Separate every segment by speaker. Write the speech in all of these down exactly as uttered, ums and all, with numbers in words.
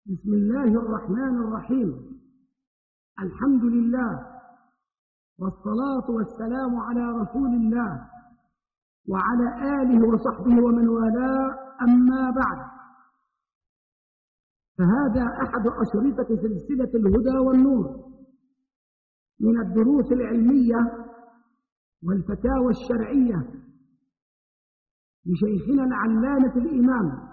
Speaker 1: بسم الله الرحمن الرحيم. الحمد لله والصلاة والسلام على رسول الله وعلى آله وصحبه ومن والاه، أما بعد، فهذا أحد أشرطة سلسلة الهدى والنور من الدروس العلمية والفتاوى الشرعية لشيخنا العلامة الإمام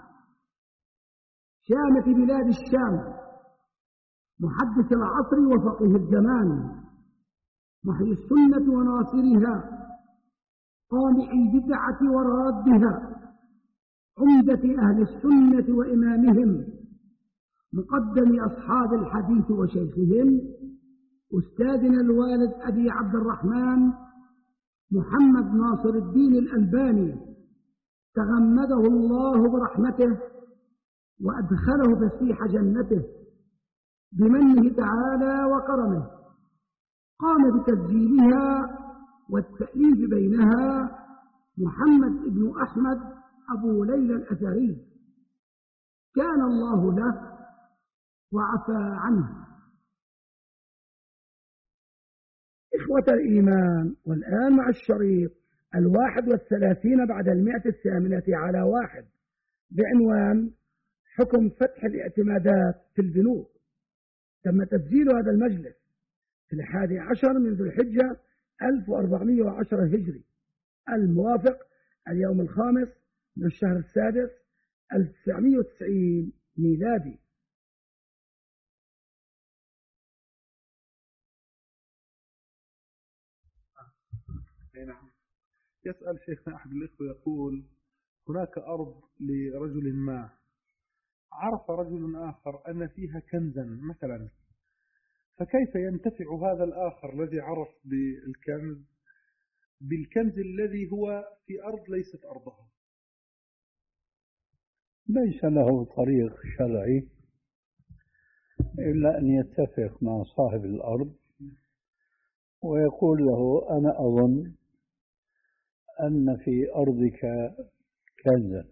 Speaker 1: شامة بلاد الشام، محدث العصر وفقيه الزمان، محيي السنة وناصرها، قامع البدعة ورادها، عمدة أهل السنة وإمامهم، مقدم أصحاب الحديث وشيخهم، أستاذنا الوالد أبي عبد الرحمن محمد ناصر الدين الألباني، تغمده الله برحمته وأدخله فسيح جنته بمنه تعالى وكرمه. قام بتسجيلها والتأليف بينها محمد بن أحمد أبو ليلى الأثري، كان الله له وعفى عنه. إخوة الإيمان، والآن مع الشريط الواحد والثلاثين بعد المئة الثامنة على واحد بعنوان حكم فتح الاعتمادات في البنوك. تم تسجيل هذا المجلس في الحادي عشر من ذو الحجة ألف وأربعمائة وعشرة هجري، الموافق اليوم الخامس من الشهر السادس ألف وتسعمائة وتسعين ميلادي.
Speaker 2: نعم. يسأل شيخنا أحد الإخوة يقول: هناك أرض لرجل ما، عرف رجل آخر أن فيها كنزا مثلا، فكيف ينتفع هذا الآخر الذي عرف بالكنز بالكنز الذي هو في أرض ليست أرضه؟
Speaker 3: ليس له طريق شرعي إلا أن يتفق مع صاحب الأرض ويقول له: أنا أظن أن في أرضك كنزا،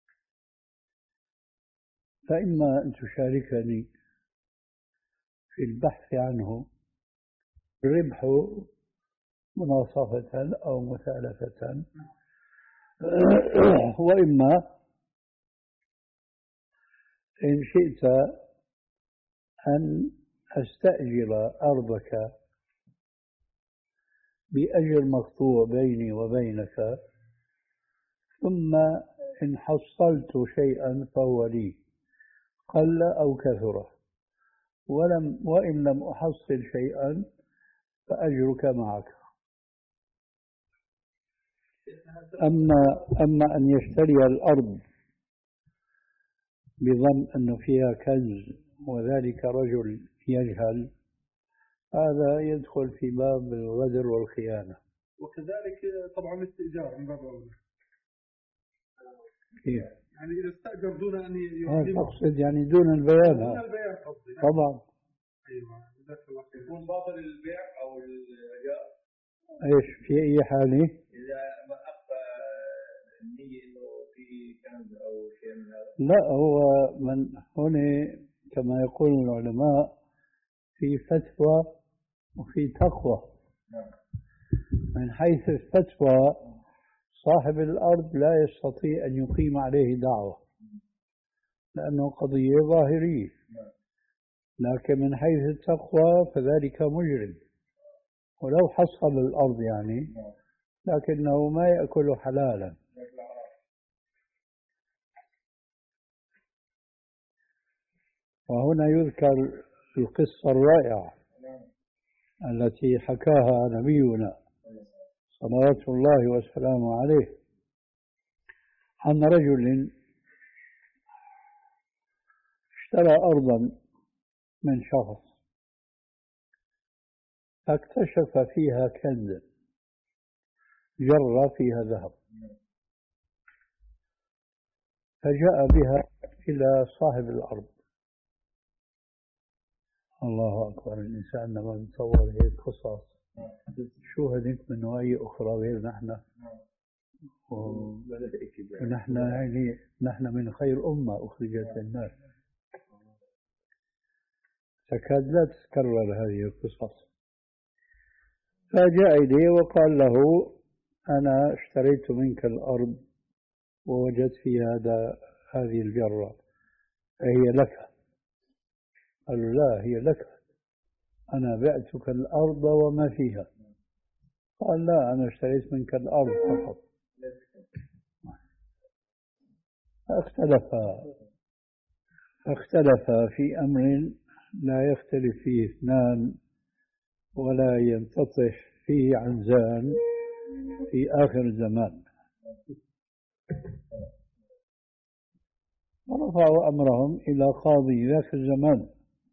Speaker 3: فإما أن تشاركني في البحث عنه ربح مناصفة أو مثالثة، وإما إن شئت أن أستأجر أرضك بأجر مقطوع بيني وبينك، ثم إن حصلت شيئا فهو لي، قل أو كثر، ولم وإن لم أحصل شيئا فأجرك معك. أما أما أن يشتري الأرض بظن أن فيها كنز وذلك رجل يجهل، هذا يدخل في باب الغدر والخيانة.
Speaker 2: وكذلك طبعا الاستئجار من باب أولى.
Speaker 3: كيف؟
Speaker 2: يعني إذا استأجر دون أن
Speaker 3: يعلم، أقصد يعني دون البيان.
Speaker 2: دون البيان قصدي.
Speaker 3: طبعا.
Speaker 2: أيوة. يكون باطل البيع أو الإيجار.
Speaker 3: إيش في أي حالة؟
Speaker 2: إذا ما أخفى النية إنه في كنز أو شيء من هذا.
Speaker 3: لا، هو من هنا كما يقول العلماء في فتوى وفي تقوى. من حيث الفتوى صاحب الأرض لا يستطيع أن يقيم عليه دعوة لأنه قضية ظاهرية، لكن من حيث التقوى فذلك مجرم، ولو حصل الأرض يعني لكنه ما يأكل حلالا. وهنا يذكر القصة الرائعة التي حكاها نبينا صلوات الله وسلامه عليه عن رجل اشترى أرضا من شخص فاكتشف فيها كنزا جر فيها ذهب، فجاء بها إلى صاحب الأرض. الله أكبر، الإنسان لما نتصور هيك قصص شو هذيك من نوعية أخرى غير نحن، ونحن يعني نحن من خير أمة أخرجت للناس. تكاد لا تتكرر هذه القصص. فجاء إليه وقال له أنا اشتريت منك الأرض ووجدت في هذا هذه الجرة، هي لك؟ قال له لا، هي لك، أنا بعتك الأرض وما فيها. قال لا، أنا اشتريت منك الأرض فقط. فاختلفا فاختلفا في أمر لا يختلف فيه اثنان ولا ينتطح فيه عنزان في آخر الزمان. ورفعوا أمرهم إلى قاضي ذاك الزمان،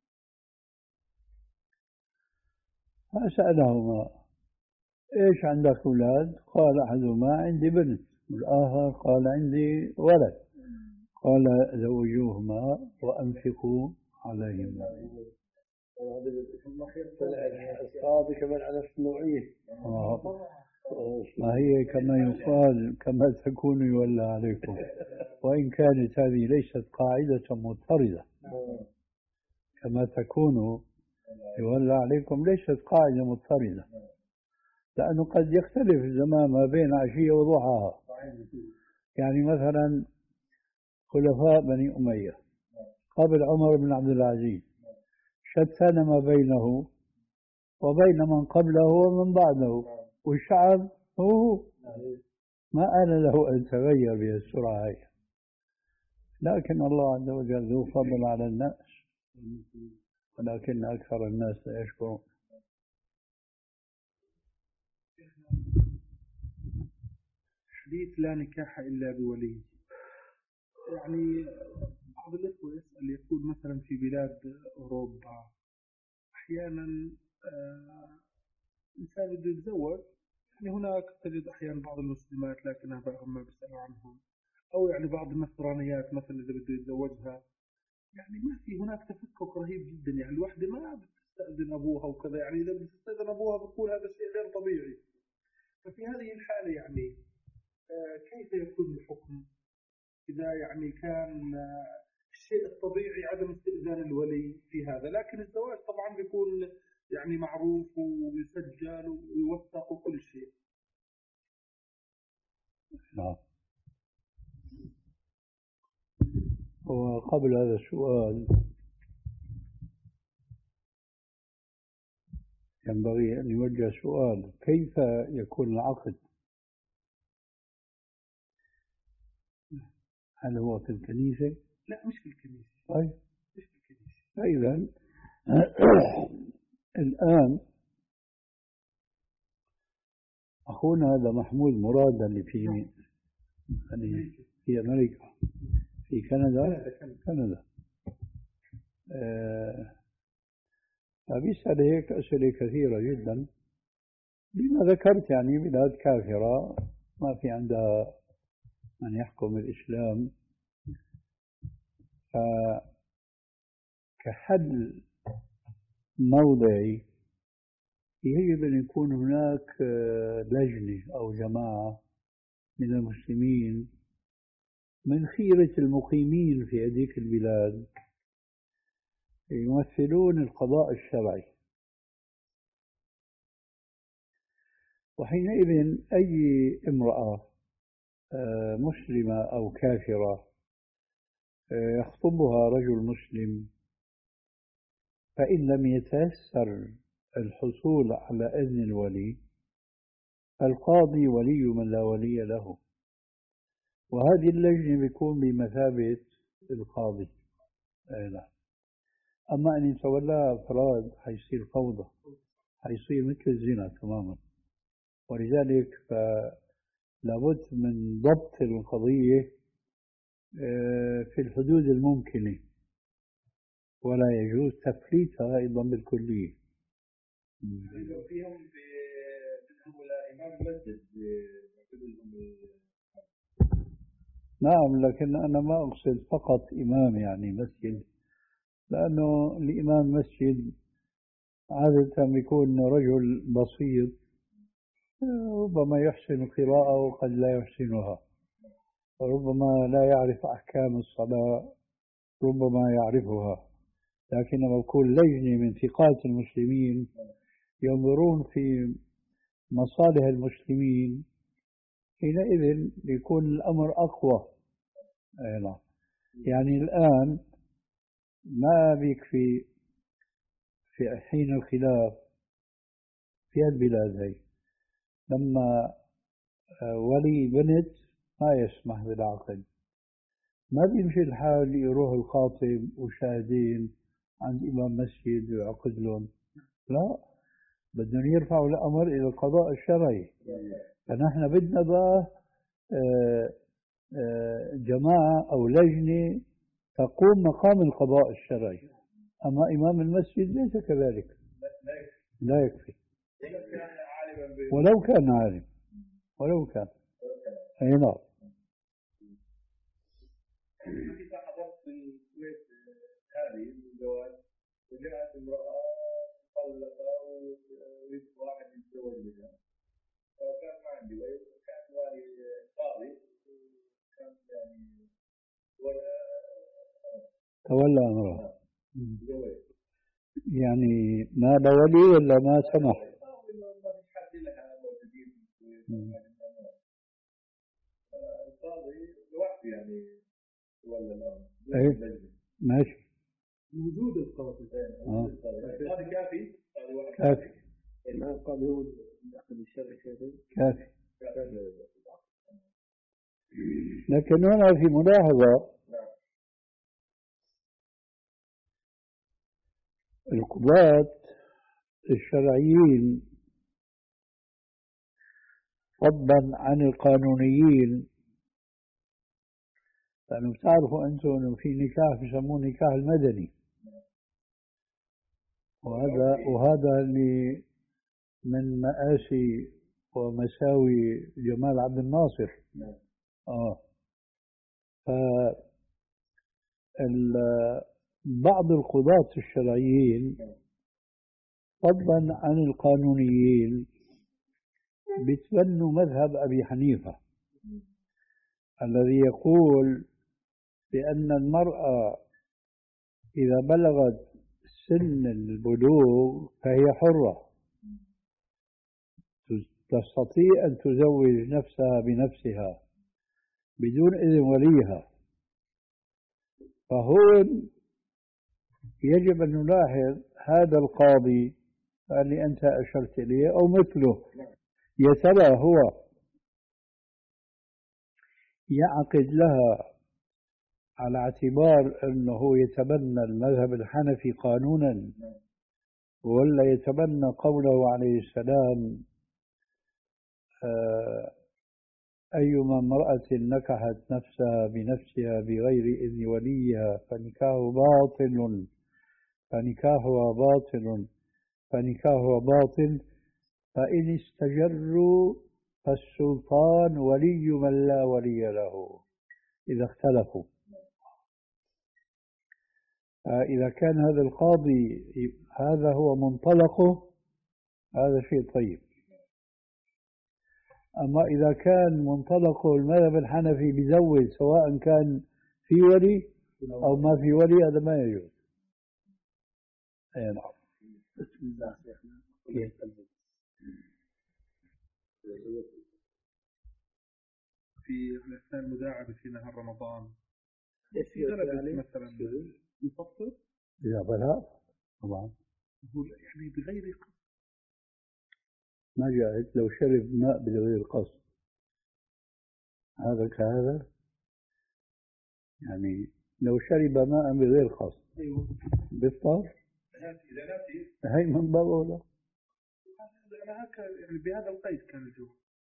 Speaker 3: فسألهما إيش عندك أولاد؟ قال أحدهما عندي بنت، والآخر قال عندي ولد. قال زوجوهما وأنفقوا عليهما.
Speaker 4: القاضي كمان على النوعية.
Speaker 3: ما هي كما يقال كما تكون يولى عليكم، وإن كانت هذه ليست قاعدة مضطردة. كما تكون يولى عليكم ليست قاعدة مضطردة، لأنه قد يختلف الزمان ما بين عشية وضحاها. يعني مثلا خلفاء بني أمية قبل عمر بن عبد العزيز شتان ما بينه وبين من قبله ومن بعده، والشعب هو ما آن له أن تغير بهالسرعة هي. لكن الله عز وجل ذو فضل على الناس، ولكن أكثر الناس لا يشكرون.
Speaker 2: حديث لا نكاح إلا بولي، يعني بعض الإخوة يسأل يقول مثلا في بلاد أوروبا أحيانا آه إنسان بده يتزوج، يعني هناك تجد أحيانا بعض المسلمات لكن أبائهم ما بيسألوا عنهم، أو يعني بعض النصرانيات مثلا إذا بده يتزوجها يعني ما في هناك تفكك رهيب جدا، يعني الوحدة ما بتستأذن أبوها وكذا، يعني إذا بتستأذن أبوها بتقول هذا شيء غير طبيعي. ففي هذه الحالة يعني آه كيف يكون الحكم إذا يعني كان آه الشيء الطبيعي عدم استئذان الولي في هذا، لكن الزواج طبعا بيكون يعني معروف ويسجل ويوثق وكل شيء.
Speaker 3: نعم. وقبل هذا السؤال ينبغي أن يوجه سؤال: كيف يكون العقد؟ هل هو في الكنيسة؟
Speaker 2: لا مش في الكنيسة.
Speaker 3: طيب
Speaker 2: مش في الكنيسة.
Speaker 3: فإذا الآن أخونا هذا محمود مراد اللي في يعني في أمريكا، في كندا كندا آه فبيسأل هيك أسئلة كثيرة جدا، بما ذكرت يعني بلاد كافرة ما في عندها من يحكم الإسلام، فكحل موضعي يجب أن يكون هناك لجنة أو جماعة من المسلمين من خيرة المقيمين في هذيك البلاد يمثلون القضاء الشرعي، وحينئذ أي امرأة مسلمة أو كافرة يخطبها رجل مسلم، فإن لم يتيسر الحصول على إذن الولي القاضي ولي من لا ولي له، وهذه اللجنة بيكون بمثابة القاضي. لا. أما أن يتولى أفراد حيصير فوضى، حيصير مثل الزنا تماما، ولذلك فلابد من ضبط القضية في الحدود الممكنة، ولا يجوز تفليتها أيضا بالكلية.
Speaker 4: لو فيهم بيذهبوا لإمام المسجد.
Speaker 3: نعم، لكن أنا ما أقصد فقط إمام يعني مسجد، لأنه الإمام مسجد عادة يكون رجل بسيط ربما يحسن القراءة وقد لا يحسنها، ربما لا يعرف أحكام الصلاة ربما يعرفها، لكن لما تكون لجنة من ثقات المسلمين ينظرون في مصالح المسلمين حينئذ يكون الأمر أقوى. أي نعم. يعني الآن ما بيكفي في حين الخلاف في البلاد هي لما ولي بنت ما يسمح بالعقد، ما بيمشي الحال يروح الخاطب وشاهدين عند إمام مسجد ويعقد لهم، لا، بدهم يرفعوا الأمر إلى القضاء الشرعي. فنحن بدنا بقى جماعة أو لجنة تقوم مقام القضاء الشرعي، أما إمام المسجد ليس كذلك، لا يكفي ولو كان عالم، ولو كان. أي نعم.
Speaker 4: حضرت في الكويت هذه الزواج وجاءت امرأة مطلقة ويبغى واحد يتزوج بها، فكان ما عندي ولد، كان والي قاضي وكان يعني
Speaker 3: تولى أمره، يعني ما بولي ولا ما سمح؟
Speaker 4: القاضي لوحده يعني تولى الأمر.
Speaker 3: ايه ماشي.
Speaker 2: وجود القاضي
Speaker 3: آه.
Speaker 4: القاضي كافي.
Speaker 3: كافي.
Speaker 4: ما القاضي هو يأخذ الشرع
Speaker 3: كافي. لكن هنا في ملاحظة، القضاة الشرعيين فضلا عن القانونيين، لأنه بتعرفوا أنتم أنه في نكاح بسموه نكاح المدني، وهذا وهذا اللي من مآسي ومساوي جمال عبد الناصر. آه ف بعض القضاة الشرعيين فضلا عن القانونيين بيتبنوا مذهب أبي حنيفة الذي يقول بأن المرأة إذا بلغت سن البلوغ فهي حرة تستطيع أن تزوج نفسها بنفسها بدون إذن وليها. فهون يجب أن نلاحظ هذا القاضي اللي أنت أشرت إليه أو مثله، يا ترى هو يعقد لها على اعتبار أنه يتبنى المذهب الحنفي قانونا، ولا يتبنى قوله عليه السلام أيما امرأة نكحت نفسها بنفسها بغير إذن وليها فنكاحها باطل فنكاحها باطل فنكاحها باطل فإن استجروا فالسلطان ولي من لا ولي له إذا اختلفوا. إذا كان هذا القاضي هذا هو منطلقه هذا شيء طيب. أما إذا كان منطلقه المذهب الحنفي بيزوج سواء كان في ولي أو ما في ولي هذا ما يجوز. أي نعم.
Speaker 4: بسم الله شيخنا.
Speaker 2: في أثناء المداعبة في نهار رمضان
Speaker 4: في
Speaker 2: غلبت مثلا يفطر
Speaker 3: إذا بلغ طبعا
Speaker 2: يعني بغير قصد،
Speaker 3: ما جاءت لو شرب ماء بغير قصد هذا كهذا، يعني لو شرب ماء بغير قصد بيفطر هي من باب أولى.
Speaker 2: أنا هكا يعني بهذا القيد كان الجو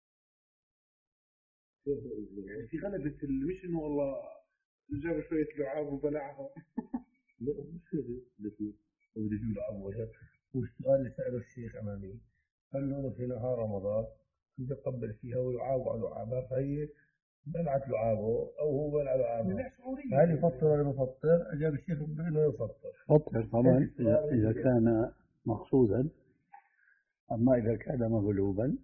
Speaker 2: يعني في غلبة مش إنه والله جاب شوية لعاب وبلعها.
Speaker 4: لا مش كذا بس ودي يجوا لعابها. والسؤال اللي سأله الشيخ أمامي قال له في نهار رمضان كنت أقبل فيها ويعاوب على لعابها فهي بلعت لعابه أو هو بلع لعابه، هل يفطر ولا يفطر؟ أجاب الشيخ بأنه يفطر.
Speaker 3: فطر طبعا إذا, إذا كان مقصودا، أما إذا كان مغلوبا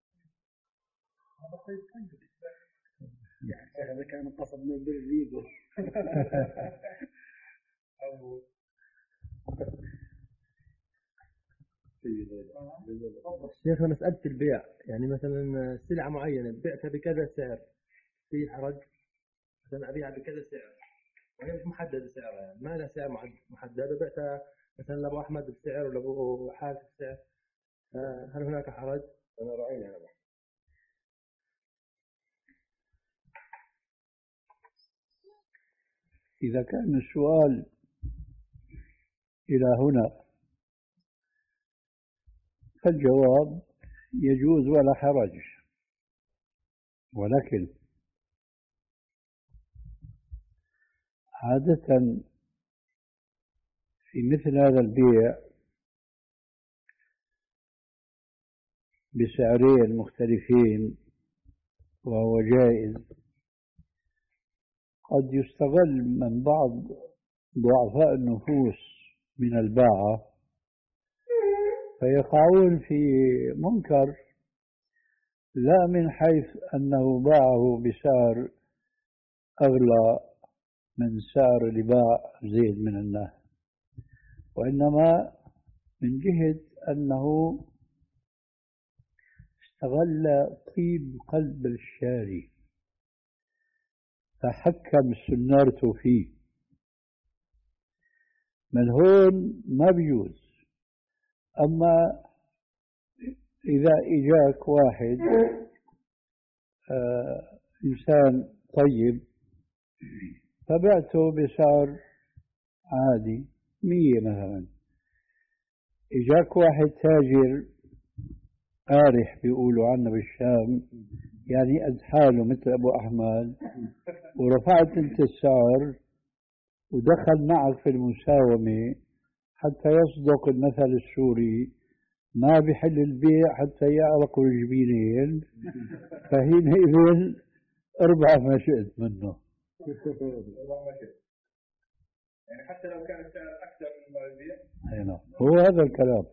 Speaker 4: يعني هذا كان قصد من بالريبه. شيخنا مسألة البيع، يعني مثلا سلعة معينة بعتها بكذا سعر، في حرج؟ مثلا أبيعها بكذا سعر وهي مش محددة سعرها، يعني ما لها سعر محدد، بعتها مثلا لأبو أحمد بسعر ولأبو حارث بسعر، هل هناك حرج؟ أنا رأينا هذا.
Speaker 3: إذا كان السؤال إلى هنا فالجواب يجوز ولا حرج، ولكن عادة في مثل هذا البيع بسعرين مختلفين وهو جائز، قد يستغل من بعض ضعفاء النفوس من الباعة فيقعون في منكر، لا من حيث أنه باعه بسعر أغلى من سعر اللي باع زيد من الناس، وإنما من جهة أنه استغل طيب قلب الشاري فحكم سنارته فيه. من هون ما بيجوز. أما إذا إجاك واحد آه إنسان طيب فبعته بسعر عادي مية مثلا، إجاك واحد تاجر قارح بيقولوا عنه بالشام، يعني قد حاله مثل أبو أحمد، ورفعت أنت السعر ودخل معك في المساومة حتى يصدق المثل السوري ما بحل البيع حتى يعرقوا الجبينين، فحينئذ اربع ما شئت منه.
Speaker 2: يعني حتى لو كان السعر أكثر من ما يبيع.
Speaker 3: أي نعم، هو هذا الكلام.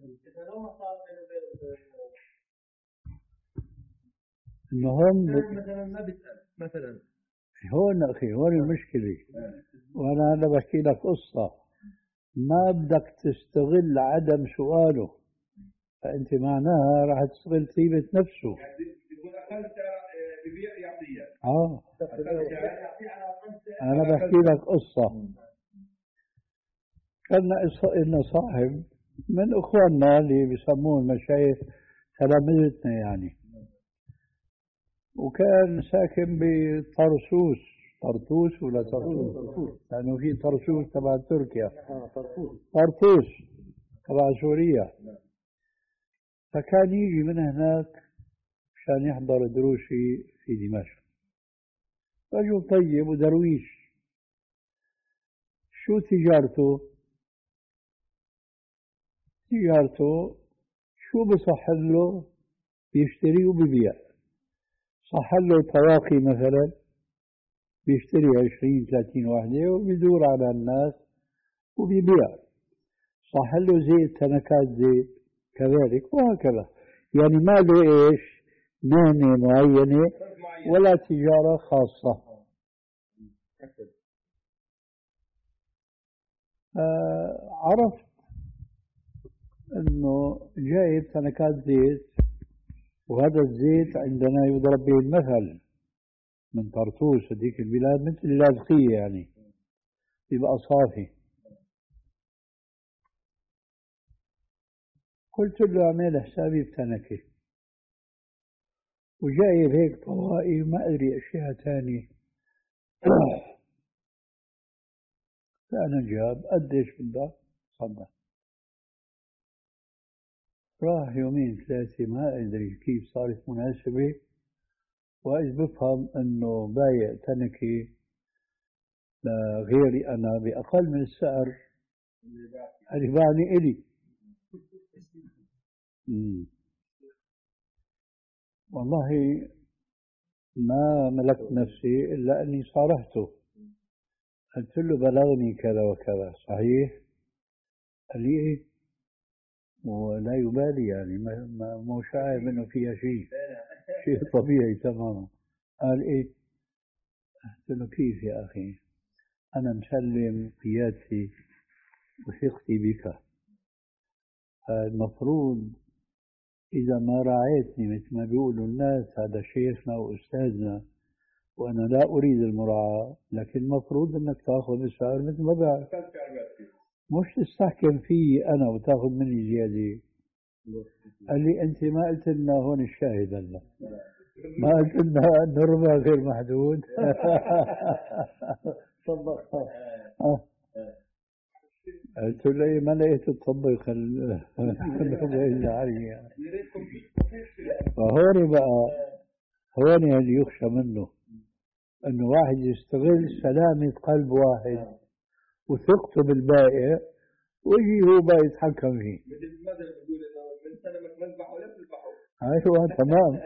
Speaker 3: إنه هون
Speaker 4: مثلا ما بيسأل مثلا،
Speaker 3: هون أخي هون المشكلة. وأنا هلا بحكي لك قصة، ما بدك تستغل عدم سؤاله، فأنت معناها راح تستغل طيبة نفسه.
Speaker 2: يقول أقل سعر ببيع يعطيه.
Speaker 3: آه أنا بحكي لك قصة. كان لنا صاحب من إخواننا اللي بيسموه المشايخ تلامذتنا يعني، وكان ساكن بطرسوس، طرطوس ولا طرطوس؟ لأنه في طرسوس تبع تركيا، طرطوس تبع سوريا. فكان يجي من هناك مشان يحضر دروسي في دمشق، رجل طيب ودرويش. شو تجارته؟ تجارته شو بصح له؟ بيشتري وبيبيع. صح له طواقي مثلا بيشتري عشرين ثلاثين وحدة وبيدور على الناس وبيبيع. صح له زيت، تنكات زيت كذلك، وهكذا. يعني ما له إيش مهنة معينة ولا تجارة خاصة. آه عرفت أنه جايب تنكات زيت، وهذا الزيت عندنا يضرب به المثل من طرطوس هذيك البلاد مثل اللاذقية، يعني يبقى صافي. قلت له اعمل حسابي بتنكة، وجايب هيك طوائي ما أدري أشياء تانية. فأنا جاب قديش بدك؟ صدق. راح يومين ثلاثة ما أدري كيف صارت مناسبة، وإذ بفهم أنه بايع تنكة لغيري أنا بأقل من السعر اللي باعني إلي. مم. والله ما ملكت نفسي إلا أني صارحته، قلت له بلغني كذا وكذا، صحيح؟ قال لي إيه، ولا يبالي يعني ما مو شاعر منه فيها شيء، شيء طبيعي تماما. قال إيه؟ قلت له كيف يا أخي، أنا مسلم قيادتي وثقتي بك. المفروض إذا ما راعيتني مثل ما بيقولوا الناس هذا شيخنا وأستاذنا وأنا لا أريد المراعاة، لكن المفروض أنك تأخذ السعر مثل ما بعرف، مش تستحكم فيه أنا وتأخذ مني زيادة. قال لي أنت ما قلت لنا هون الشاهد هلا، ما قلت لنا أن الربا غير محدود. قلت له ما لقيت تطبق العالية. فهون بقى هون اللي يخشى منه انه واحد يستغل سلامة قلب واحد وثقته بالبائع ويجي هو بقى يتحكم فيه.
Speaker 4: مثل المثل بيقول انه من سلمك مذبح ولا تذبحه.
Speaker 3: ايوه تمام.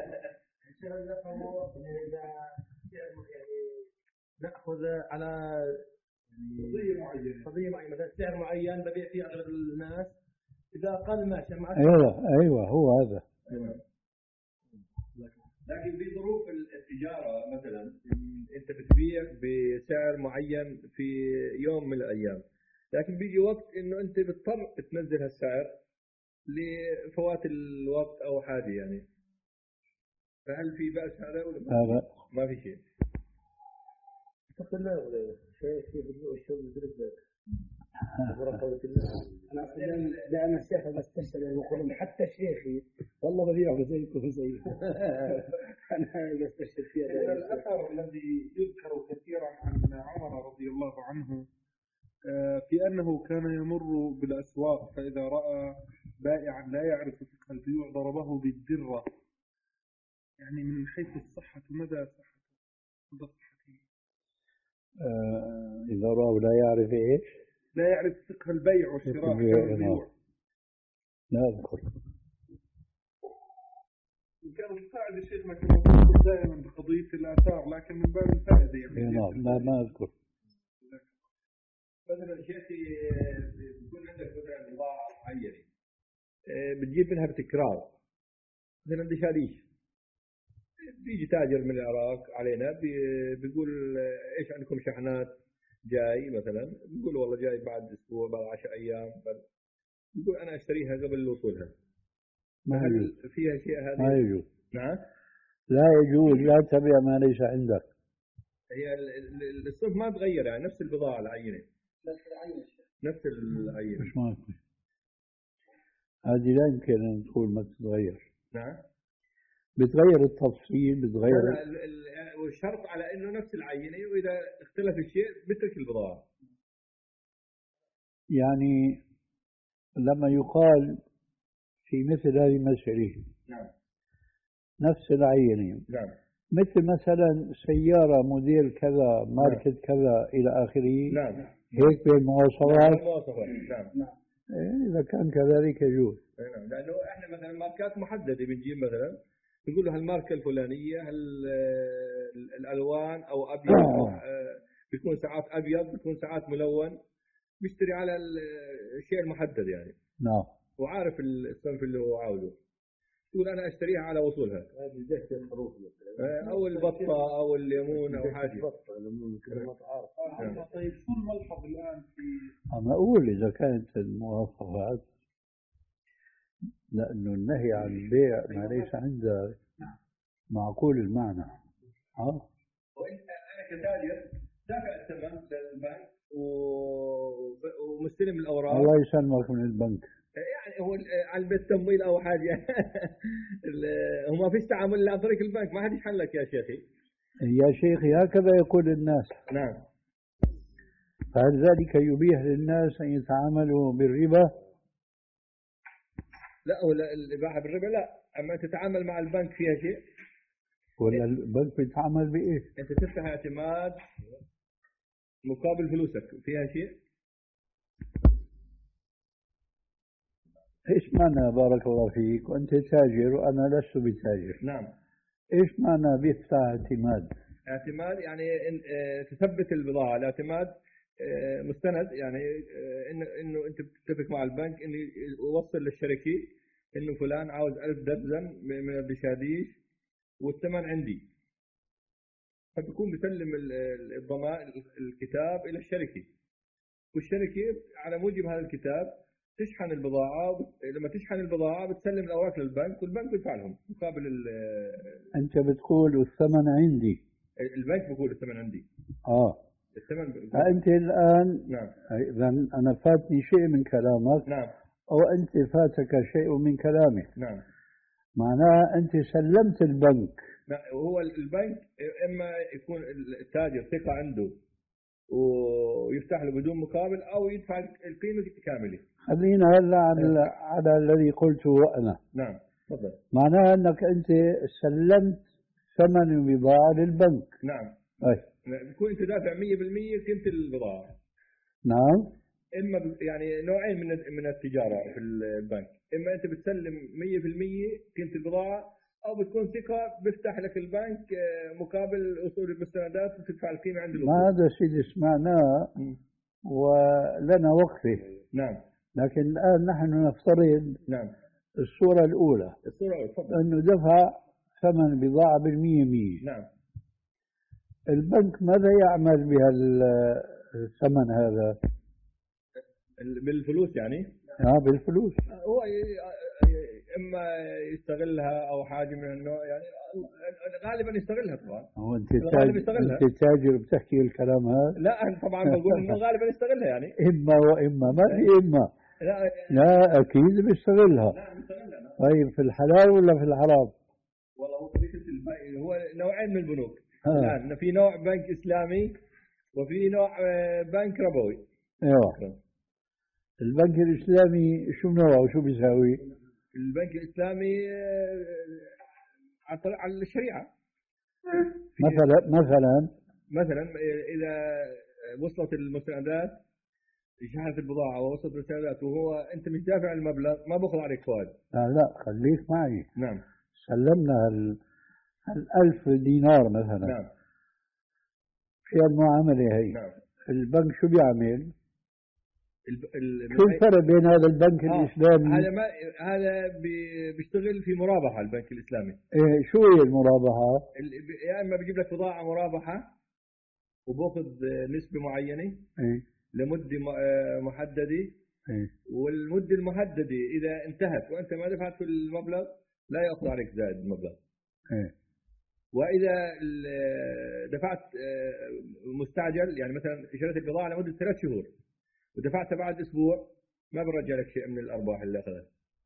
Speaker 4: ناخذ على قضية معينة، قضية معينة مثلا سعر معين ببيع فيه أغلب الناس، إذا قل ماشي مع
Speaker 3: أيوة أيوة هو هذا.
Speaker 4: لكن في ظروف التجارة مثلا أنت بتبيع بسعر معين في يوم من الأيام، لكن بيجي وقت إنه أنت بتضطر تنزل هالسعر لفوات الوقت أو حاجة يعني، فهل في بأس هذا ولا
Speaker 3: لا؟
Speaker 4: ما في شيء.
Speaker 1: لا ولا شيء شيء بدو الشغل بدرجة ورقة أنا أصلا دائما الشيخ بستشتري يقولون حتى شيخي والله ببيعه زيكم زي أنا بستشتري فيها.
Speaker 2: الأثر الذي يذكر كثيرا عن عمر رضي الله عنه في أنه كان يمر بالأسواق فإذا رأى بائعا لا يعرف فقه البيوع ضربه بالدرة، يعني من حيث الصحة مدى صحته؟
Speaker 3: آه إذا رأوا لا يعرف إيش؟
Speaker 2: لا يعرف فقه البيع والشراء والبيوع.
Speaker 3: لا أذكر.
Speaker 2: كان القاعدة شيخنا كما نقول دائما بقضية الآثار، لكن من باب الفائدة يعني.
Speaker 3: نعم لا ما أذكر.
Speaker 4: مثلا شيخي بيكون عندك مثلا بضاعة معينة بتجيب منها بتكرار، مثلا دشاليش، بيجي تاجر من العراق علينا بيقول ايش عندكم شحنات جاي مثلا، بيقول والله جاي بعد اسبوع بعد عشر ايام، بيقول انا اشتريها قبل وصولها.
Speaker 3: ما يجوز
Speaker 4: فيها شيء هذه؟
Speaker 3: ما يجوز.
Speaker 4: نعم
Speaker 3: لا يجوز، لا تبيع ما ليس عندك.
Speaker 4: هي الصنف ما تغير يعني نفس البضاعة العينة
Speaker 1: نفس العينة
Speaker 4: نفس العينة
Speaker 3: مش ممكن، هذه لا يمكن أن تقول ما تتغير.
Speaker 4: نعم
Speaker 3: بتغير التفصيل بتغير
Speaker 4: والشرط على انه نفس العينة، واذا اختلف الشيء بترك البضاعة.
Speaker 3: يعني لما يقال في مثل هذه المسألة
Speaker 4: نعم
Speaker 3: نفس العينة،
Speaker 4: نعم،
Speaker 3: مثل مثلا سيارة موديل كذا ماركة نعم. كذا إلى آخره،
Speaker 4: نعم
Speaker 3: هيك بالمواصفات.
Speaker 4: نعم نعم.
Speaker 3: إذا كان كذلك يجوز.
Speaker 4: نعم، لأنه إحنا مثلا ماركات محددة بنجيب مثلا نقول له هالماركة الفلانية هل الألوان أو أبيض أو بيكون ساعات أبيض بيكون ساعات ملون، بيشتري على الشيء المحدد يعني.
Speaker 3: نعم.
Speaker 4: وعارف الصنف اللي هو عاوزه، يقول أنا أشتريها على وصولها.
Speaker 1: هذه زيت الخروف
Speaker 4: أو البطة أو الليمون أو حاجة.
Speaker 1: البطة الليمون كذا ما تعرف.
Speaker 2: طيب شو الملحظ الآن في؟
Speaker 3: أنا أقول إذا كانت المواصفات، لأنه النهي عن البيع ما ليس عند معقول المعنى. ها؟
Speaker 4: وأنت أنا كتاجر دافع الثمن للبنك ومستلم الأوراق.
Speaker 3: الله يسلمك من البنك.
Speaker 4: يعني هو على البيت تمويل أو حاجة. هو ما فيش تعامل إلا عن طريق البنك، ما حد يحلك يا شيخي.
Speaker 3: يا شيخي هكذا يقول الناس.
Speaker 4: نعم.
Speaker 3: فهل ذلك يبيح للناس أن يتعاملوا بالربا؟
Speaker 4: لا، ولا الإباحة بالربا لا، أما تتعامل مع البنك فيها شيء.
Speaker 3: ولا البنك بيتعامل بإيش؟
Speaker 4: أنت تفتح اعتماد مقابل فلوسك فيها شيء.
Speaker 3: إيش معنى بارك الله فيك وأنت تاجر وأنا لست بتاجر؟
Speaker 4: نعم.
Speaker 3: إيش معنى بيفتح اعتماد؟
Speaker 4: اعتماد يعني إن تثبت البضاعة، الاعتماد مستند يعني إنه إنه أنت بتتفق مع البنك إنه يوصل للشركة إنه فلان عاوز ألف درجن من الدشاديش والثمن عندي، فبيكون بيسلم الضمان الكتاب إلى الشركة، والشركة على موجب هذا الكتاب تشحن البضاعة، لما تشحن البضاعة بتسلم الأوراق للبنك والبنك بيدفع لهم مقابل
Speaker 3: أنت بتقول الثمن عندي،
Speaker 4: البنك بيقول الثمن عندي.
Speaker 3: آه
Speaker 4: الثمن ب...
Speaker 3: فأنت الآن
Speaker 4: نعم.
Speaker 3: إذا أنا فاتني شيء من كلامك.
Speaker 4: نعم.
Speaker 3: أو أنت فاتك شيء من كلامي.
Speaker 4: نعم.
Speaker 3: معناه أنت سلمت البنك.
Speaker 4: نعم. وهو البنك إما يكون التاجر ثقة عنده ويفتح له بدون مقابل أو يدفع القيمة كاملة.
Speaker 3: خلينا هلا على, على الذي قلته أنا.
Speaker 4: نعم تفضل.
Speaker 3: معناه أنك أنت سلمت ثمن البضاعة للبنك.
Speaker 4: نعم.
Speaker 3: أي.
Speaker 4: بيكون أنت دافع مية بالمية قيمة البضاعة.
Speaker 3: نعم.
Speaker 4: إما يعني نوعين من من التجارة في البنك، إما أنت بتسلم مية بالمية قيمة البضاعة أو بتكون ثقة بيفتح لك البنك مقابل وصول المستندات وتدفع القيمة عند الوصول.
Speaker 3: ما هذا سيدي سمعناه ولنا وقفه.
Speaker 4: نعم.
Speaker 3: لكن الآن نحن نفترض
Speaker 4: نعم
Speaker 3: الصورة الأولى.
Speaker 4: الصورة الأولى تفضل.
Speaker 3: أنه دفع ثمن بضاعة بالمية مية.
Speaker 4: نعم.
Speaker 3: البنك ماذا يعمل بهالثمن هذا؟
Speaker 4: بالفلوس يعني؟
Speaker 3: اه بالفلوس.
Speaker 4: هو اما يستغلها او حاجه من النوع يعني غالبا يستغلها طبعا.
Speaker 3: هو انت تاجر انت تاجر بتحكي الكلام هذا؟
Speaker 4: لا انا طبعا بقول انه غالبا يستغلها يعني.
Speaker 3: اما واما ما في اما.
Speaker 4: لا
Speaker 3: لا اكيد بيستغلها.
Speaker 4: لا بيستغلها.
Speaker 3: طيب في الحلال ولا في الحرام؟
Speaker 4: والله هو طريقه هو نوعين من البنوك.
Speaker 3: آه.
Speaker 4: الان في نوع بنك اسلامي وفي نوع بنك ربوي.
Speaker 3: ايوه. البنك الإسلامي شو نوعه وشو بيساوي؟
Speaker 4: البنك الإسلامي على طريق على الشريعة.
Speaker 3: مثلا مثلا
Speaker 4: مثلا إذا وصلت المستندات شحنت البضاعة ووصلت المستندات وهو أنت مش دافع المبلغ ما بأخذ عليك فوائد.
Speaker 3: لا لا خليك معي.
Speaker 4: نعم.
Speaker 3: سلمنا هال هالألف دينار مثلا.
Speaker 4: نعم.
Speaker 3: في المعاملة هي.
Speaker 4: نعم.
Speaker 3: البنك شو بيعمل؟
Speaker 4: ال
Speaker 3: شو الفرق بين هذا البنك
Speaker 4: آه
Speaker 3: الإسلامي؟
Speaker 4: هذا ما هذا بيشتغل في مرابحة البنك الإسلامي.
Speaker 3: إيه شو هي المرابحة؟
Speaker 4: يا إما بيجيب لك بضاعة مرابحة وبأخذ نسبة معينة
Speaker 3: إيه؟
Speaker 4: لمدة محددة.
Speaker 3: إيه؟
Speaker 4: والمدة المحددة إذا انتهت وأنت ما دفعت في المبلغ لا يأخذ عليك زائد المبلغ.
Speaker 3: إيه؟
Speaker 4: وإذا دفعت مستعجل يعني مثلا اشتريت البضاعة لمدة ثلاث شهور ودفعتها بعد أسبوع ما برجع لك شيء من الأرباح اللي أخذها.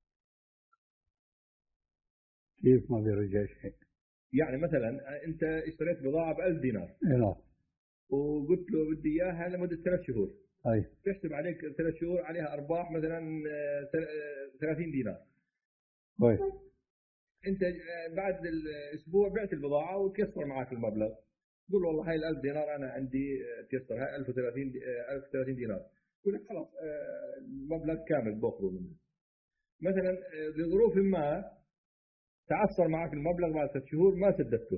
Speaker 3: كيف ما بيرجع شيء؟
Speaker 4: يعني مثلا أنت اشتريت بضاعة بألف دينار.
Speaker 3: إيه.
Speaker 4: وقلت له بدي إياها لمدة ثلاث شهور.
Speaker 3: أي.
Speaker 4: تحسب عليك ثلاث شهور عليها أرباح مثلا ثلاثين دينار.
Speaker 3: كويس.
Speaker 4: أنت بعد الأسبوع بعت البضاعة وتيسر معك المبلغ. تقول والله هاي الألف دينار أنا عندي تيسر هاي ألف وثلاثين ألف وثلاثين دينار. يقول لك خلاص المبلغ كامل باخذه منه. مثلا لظروف ما تعثر معك المبلغ بعد ست شهور ما سددته.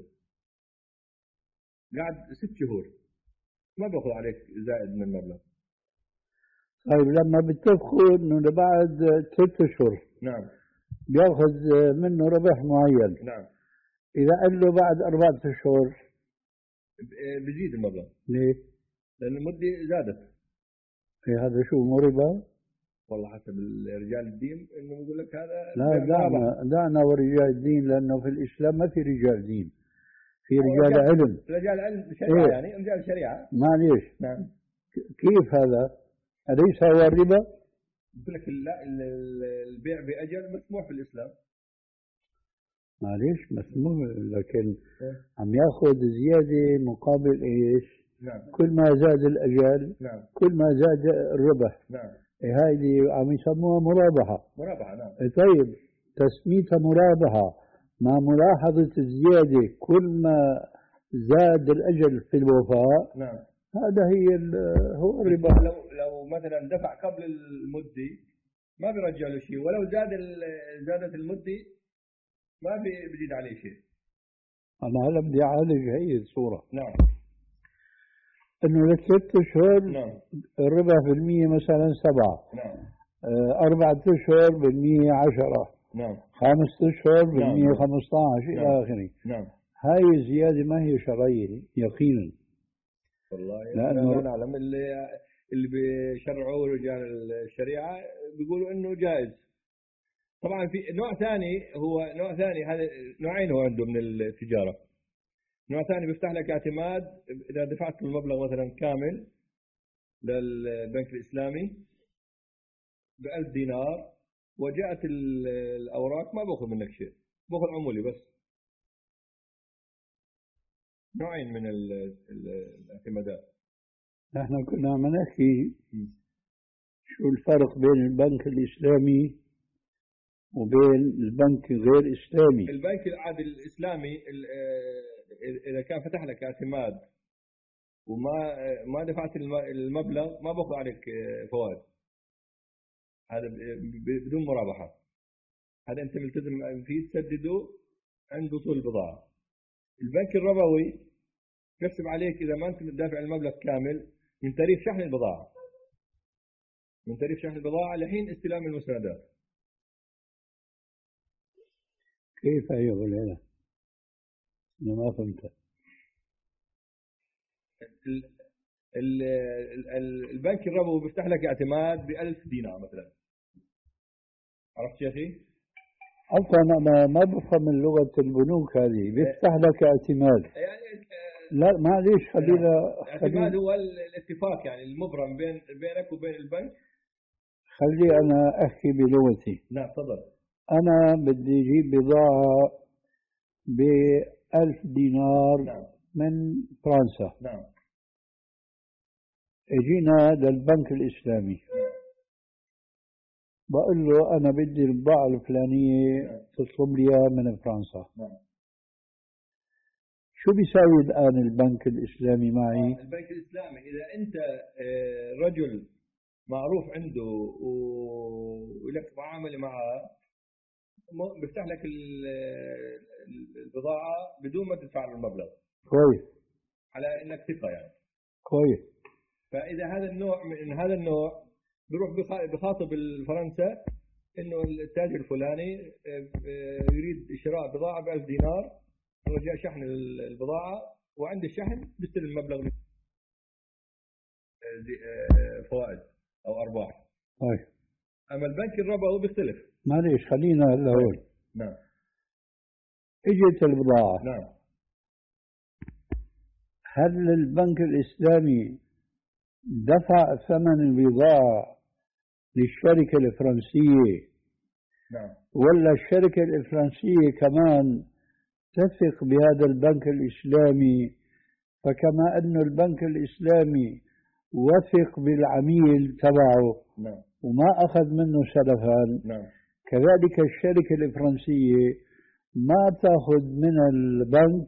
Speaker 4: قاعد ست شهور ما باخذ عليك زائد من المبلغ.
Speaker 3: طيب لما بتتفقوا انه بعد ثلاث اشهر
Speaker 4: نعم
Speaker 3: بياخذ منه ربح معين.
Speaker 4: نعم.
Speaker 3: اذا قال له بعد اربعة اشهر
Speaker 4: بيزيد المبلغ.
Speaker 3: ليه؟
Speaker 4: لأن المدة زادت.
Speaker 3: إيه هذا شو مو ربا؟
Speaker 4: والله حسب رجال الدين انه بيقول لك هذا
Speaker 3: لا دعنا دعنا ورجال الدين لانه في الاسلام ما في رجال دين. في رجال علم.
Speaker 4: رجال علم شريعة. إيه؟ يعني رجال شريعة.
Speaker 3: معليش.
Speaker 4: نعم.
Speaker 3: كيف هذا؟ أليس هو الربا؟
Speaker 4: بقول لك لا البيع بأجل مسموح في الإسلام.
Speaker 3: معليش مسموح لكن عم ياخذ زيادة مقابل ايش؟
Speaker 4: نعم.
Speaker 3: كل ما زاد الأجل
Speaker 4: نعم.
Speaker 3: كل ما زاد الربح.
Speaker 4: نعم.
Speaker 3: إيه هاي اللي عم يسموها مرابحة.
Speaker 4: مرابحة نعم.
Speaker 3: إيه طيب تسميتها مرابحة مع ملاحظة الزيادة كل ما زاد الأجل في الوفاء.
Speaker 4: نعم.
Speaker 3: هذا هي هو الربا.
Speaker 4: لو لو مثلا دفع قبل المدة ما بيرجع له شيء ولو زاد زادت المدة ما بيزيد عليه شيء.
Speaker 3: أنا هلا بدي أعالج هي الصورة.
Speaker 4: نعم.
Speaker 3: إنه لثلاث أشهر
Speaker 4: نعم.
Speaker 3: الربا في المية مثلا سبعة.
Speaker 4: نعم.
Speaker 3: أربعة أشهر بالمية عشرة.
Speaker 4: نعم.
Speaker 3: خمسة أشهر بالمية
Speaker 4: نعم.
Speaker 3: خمسة عشر إلى
Speaker 4: نعم.
Speaker 3: آخره.
Speaker 4: نعم.
Speaker 3: هاي الزيادة ما هي شرعية يقينا.
Speaker 4: والله
Speaker 3: لأنه
Speaker 4: لا نعلم اللي
Speaker 5: اللي بيشرعوا رجال الشريعة بيقولوا إنه جائز. طبعا في نوع ثاني، هو نوع ثاني، هذا نوعين هو عنده من التجارة. نوع ثاني بيفتح لك اعتماد إذا دفعت المبلغ مثلا كامل للبنك الإسلامي بألف دينار وجاءت الأوراق ما بأخذ منك شيء، بأخذ عمولي بس. نوعين من الاعتمادات.
Speaker 3: نحن كنا عم نحكي شو الفرق بين البنك الإسلامي وبين البنك غير الإسلامي.
Speaker 5: البنك العادي الإسلامي إذا كان فتح لك اعتماد وما ما دفعت المبلغ ما بأخذ عليك فوائد، هذا بدون مرابحة، هذا أنت ملتزم فيه تسدده عند وصول البضاعة. البنك الربوي يحسب عليك إذا ما أنت مدافع المبلغ كامل من تاريخ شحن البضاعة، من تاريخ شحن البضاعة لحين استلام المسندات.
Speaker 3: كيف أيها الأخوة؟ أنا ما فهمت.
Speaker 5: البنك الربوي بيفتح لك اعتماد بألف دينار مثلا، عرفت يا أخي؟
Speaker 3: أصلا أنا ما بفهم من لغة البنوك هذه، بيفتح لك اعتماد. لا معليش خلينا.
Speaker 5: الاعتماد هو الاتفاق يعني المبرم بين بينك وبين البنك.
Speaker 3: خلي أنا أحكي بلغتي.
Speaker 5: نعم تفضل.
Speaker 3: أنا بدي أجيب بضاعة بألف دينار. نعم. من فرنسا.
Speaker 5: نعم.
Speaker 3: اجينا للبنك الإسلامي. نعم. بقول له أنا بدي البضاعة الفلانية. نعم. تطلب لي من فرنسا. نعم. شو بيساوي الآن البنك الإسلامي معي؟
Speaker 5: آه البنك الإسلامي إذا أنت رجل معروف عنده ولك معاملة معه بيفتح لك البضاعة بدون ما تدفع له المبلغ.
Speaker 3: كويس.
Speaker 5: على إنك ثقة يعني.
Speaker 3: كويس.
Speaker 5: فإذا هذا النوع من هذا النوع بيروح بخاطب فرنسا إنه التاجر الفلاني يريد شراء بضاعة بألف دينار وجاء شحن البضاعة وعند الشحن بيستلم المبلغ فوائد أو أرباح.
Speaker 3: طيب.
Speaker 5: أما البنك الربوي بيختلف.
Speaker 3: معليش خلينا هون.
Speaker 5: نعم.
Speaker 3: اجت البضاعة.
Speaker 5: نعم.
Speaker 3: هل البنك الإسلامي دفع ثمن البضاعة للشركة الفرنسية؟
Speaker 5: نعم.
Speaker 3: ولا الشركة الفرنسية كمان تثق بهذا البنك الإسلامي، فكما أن البنك الإسلامي وثق بالعميل تبعه.
Speaker 5: نعم.
Speaker 3: وما أخذ منه سلفا.
Speaker 5: نعم.
Speaker 3: كذلك الشركة الفرنسية ما تأخذ من البنك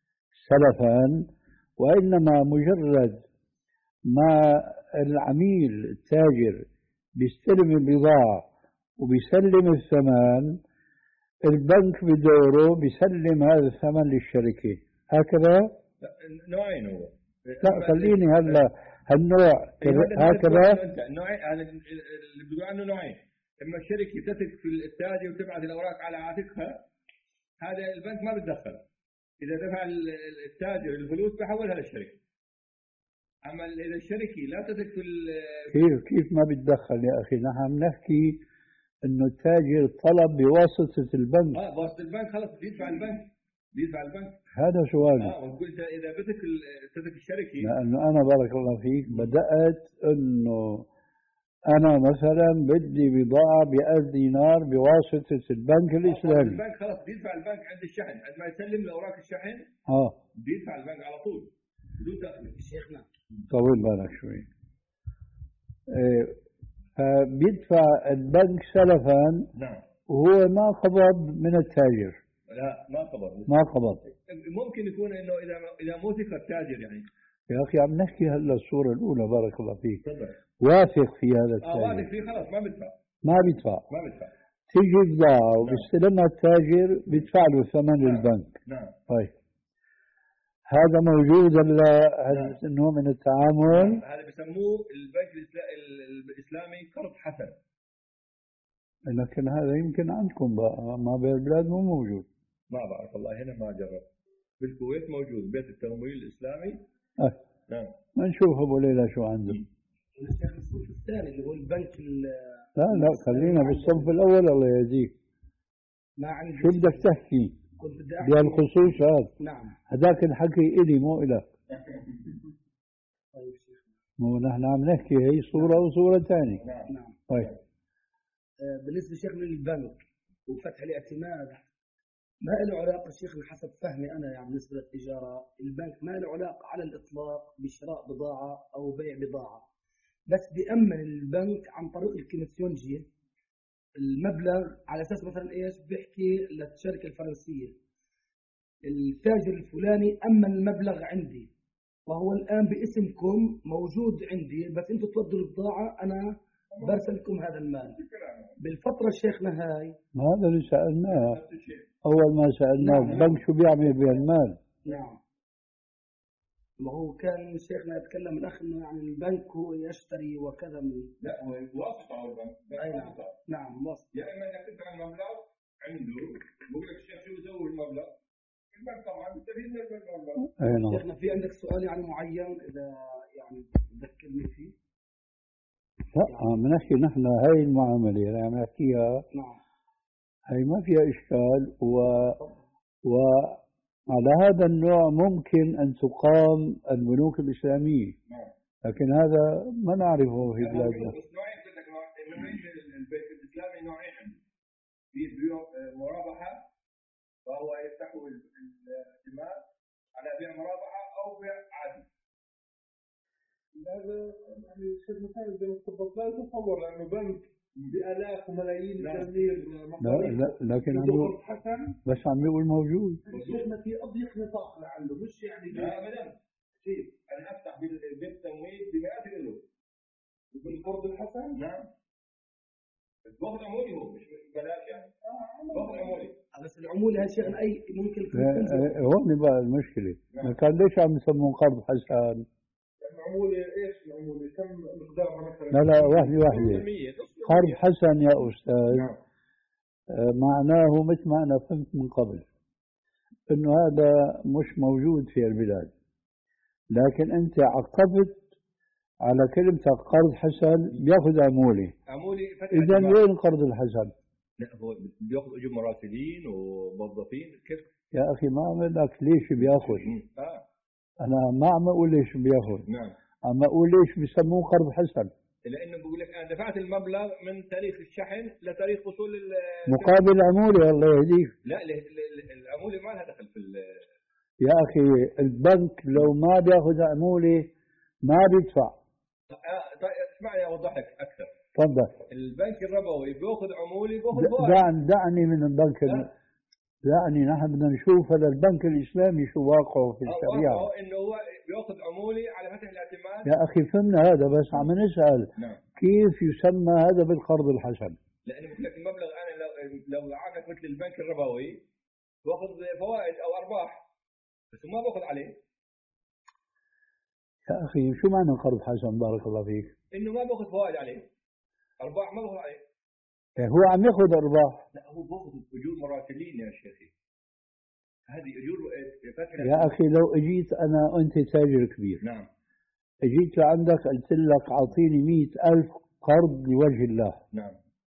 Speaker 3: سلفا، وإنما مجرد ما العميل التاجر بيستلم البضاعة وبيسلم الثمن، البنك بدوره بيسلم هذا الثمن للشركة. هكذا؟
Speaker 5: نوعين هو.
Speaker 3: لا خليني هلا هالنوع هكذا.
Speaker 5: نوعين هذا اللي بيقول عنه نوعين. اما الشركة تثق في التاجر وتبعث الأوراق على عاتقها، هذا البنك ما بيتدخل. إذا دفع التاجر الفلوس بحولها للشركة. أما إذا الشركة لا تثق في
Speaker 3: كيف كيف ما بيتدخل يا أخي؟ نحن بنحكي إنه التاجر طلب بواسطة البنك.
Speaker 5: اه بواسطة البنك خلص بيدفع البنك بيدفع البنك.
Speaker 3: هذا سؤالي.
Speaker 5: اه وقلت إذا بثق تثق الشركة.
Speaker 3: لأنه أنا بارك الله فيك بدأت إنه أنا مثلا بدي بضاعة بألف دينار بواسطة البنك الإسلامي.
Speaker 5: البنك خلص بيدفع البنك عند الشحن، عندما يسلم الأوراق الشحن
Speaker 3: اه
Speaker 5: بيدفع البنك على طول بدون تأخير.
Speaker 1: شيخنا
Speaker 3: طول بالك شوي. إيه فبيدفع البنك سلفا.
Speaker 5: نعم.
Speaker 3: وهو ما قبض من التاجر.
Speaker 5: لا ما قبض.
Speaker 3: ما قبض.
Speaker 5: ممكن يكون إنه إذا إذا مو ثقة التاجر يعني.
Speaker 3: يا أخي عم نحكي هلا الصورة الأولى بارك الله فيك.
Speaker 5: تفضل.
Speaker 3: واثق في هذا التاجر.
Speaker 5: اه واثق فيه خلاص ما بدفع.
Speaker 3: ما بدفع.
Speaker 5: ما بدفع.
Speaker 3: تيجي بضاعة وبيستلمها التاجر بيدفع له ثمن
Speaker 5: نعم.
Speaker 3: البنك.
Speaker 5: نعم.
Speaker 3: طيب هذا موجود ولا هذا نوع من التعامل؟
Speaker 5: نعم. هذا بسموه البنك الإسلامي قرض حسن.
Speaker 3: لكن هذا يمكن عندكم بقى ما بالبلاد مو موجود.
Speaker 5: ما بعرف والله هنا ما جرب. بالكويت موجود بيت التمويل الإسلامي.
Speaker 3: أه.
Speaker 5: نعم.
Speaker 3: ما نشوف أبو ليلى شو عنده.
Speaker 6: الشيخ الصف الثاني اللي هو البنك
Speaker 3: لا لا خلينا بالصف الأول الله يهديك.
Speaker 6: ما عندي
Speaker 3: شو بدك تحكي
Speaker 6: كنت بدي أحكي
Speaker 3: بهالخصوص هذا؟
Speaker 6: نعم.
Speaker 3: هذاك الحكي إلي مو إلك.
Speaker 6: طيب شيخ.
Speaker 3: مو نحن عم نحكي هي صورة وصورة ثانية.
Speaker 6: نعم.
Speaker 3: طيب.
Speaker 6: آه بالنسبة لشيخ للبنك وفتح الاعتماد ما له علاقة شيخ حسب فهمي أنا يعني بالنسبة للتجارة البنك ما له علاقة على الإطلاق بشراء بضاعة أو بيع بضاعة، بس بيأمن البنك عن طريق الكوميسيونجية المبلغ على أساس مثلا إيش بيحكي للشركة الفرنسية التاجر الفلاني أمن المبلغ عندي وهو الآن باسمكم موجود عندي بس أنتم تودوا البضاعة أنا برسل لكم هذا المال. بالفترة شيخنا هاي
Speaker 3: هذا اللي سألناه أول ما سألناه
Speaker 6: نعم.
Speaker 3: البنك شو بيعمل بالمال؟
Speaker 6: نعم. ما هو كان شيخنا يتكلم الأخ إنه يعني البنك هو يشتري وكذا من
Speaker 5: لا هو واسطة على البنك.
Speaker 6: أي نعم. نعم واسطة.
Speaker 5: يا إما إنك تدفع المبلغ عنده بقول لك الشيخ شو يسوي المبلغ؟ البنك طبعا بيستفيد من المبلغ.
Speaker 3: أي نعم.
Speaker 6: شيخنا في عندك سؤال يعني معين إذا يعني تذكرني فيه؟
Speaker 3: لا عم نحكي نحن هاي المعاملة اللي عم نحكيها
Speaker 6: نعم.
Speaker 3: هي ما فيها إشكال و وعلى هذا النوع ممكن أن تقام البنوك الإسلامية. لكن هذا ما نعرفه في بلادنا.
Speaker 5: بس نوعين بدك نوعين البنك الإسلامي نوعين عنده. في بيوع مرابحة وهو يفتحوا الاعتماد على بيع مرابحة أو بيع عادي.
Speaker 2: هذا يعني شيء مثال زي ما تفضلت لا تتصور لأنه بنك بآلاف وملايين التمويل
Speaker 3: لا لا لكن عم يقول بس عم يقول موجود.
Speaker 2: شيخنا في أضيق نطاق لعنده مش يعني
Speaker 5: لا أبدا. شيء أنا أفتح بالتمويل بمئات الألوف.
Speaker 2: بالقرض الحسن؟
Speaker 5: نعم. بس باخذ عمولي هو مش بلاش يعني. باخذ عمولي.
Speaker 6: بس العمولة يا شيخنا أي ممكن
Speaker 3: هون بقى المشكلة. كان ليش عم يسمون قرض حسن؟
Speaker 2: العمولة ايش العمولة؟ كم مقدارها مثلا؟
Speaker 3: لا لا واحدة واحدة. قرض حسن يا أستاذ
Speaker 5: نعم.
Speaker 3: آه معناه مثل ما أنا فهمت من قبل إنه هذا مش موجود في البلاد، لكن أنت عقبت على كلمة قرض حسن بياخذ عمولة.
Speaker 5: عمولي
Speaker 3: إذا وين قرض الحسن؟
Speaker 5: لا هو بياخذ أجور مراسلين وموظفين كيف؟
Speaker 3: يا أخي ما أعمل لك ليش بياخذ.
Speaker 5: آه.
Speaker 3: أنا ما عم أقول ليش بياخذ.
Speaker 5: نعم.
Speaker 3: عم أقول ليش بيسموه قرض حسن.
Speaker 5: لأنه بقول لك أنا دفعت المبلغ من تاريخ الشحن لتاريخ وصول
Speaker 3: مقابل عمولة الله يهديك.
Speaker 5: لا العمولة ما لها دخل في
Speaker 3: يا أخي البنك لو ما بياخذ عمولة ما بيدفع.
Speaker 5: طيب اسمعني أوضح لك أكثر.
Speaker 3: تفضل.
Speaker 5: البنك الربوي بياخذ عمولة بياخذ فوائد.
Speaker 3: دعني دعني من البنك ال... دعني نحن بدنا نشوف هذا البنك الإسلامي شو واقعه في الشريعة.
Speaker 5: واقعه إنه هو بياخذ عمولة على فتح الاعتماد.
Speaker 3: يا أخي فهمنا هذا بس عم نسأل.
Speaker 5: نعم.
Speaker 3: كيف يسمى هذا بالقرض الحسن؟
Speaker 5: لأنه بقول لك المبلغ أنا لو لو عاملك مثل البنك الربوي باخذ فوائد أو أرباح بس ما باخذ عليه.
Speaker 3: يا أخي شو معنى قرض حسن بارك الله فيك؟
Speaker 5: إنه ما باخذ فوائد عليه. أرباح ما باخذ عليه.
Speaker 3: يعني هو عم ياخذ أرباح.
Speaker 5: لا هو باخذ أجور مراسلين يا شيخي. هذه أجور فتح.
Speaker 3: يا أخي لو أجيت أنا وأنت تاجر كبير.
Speaker 5: نعم.
Speaker 3: أجيت لعندك قلت لك أعطيني مئة ألف قرض لوجه الله.
Speaker 5: نعم.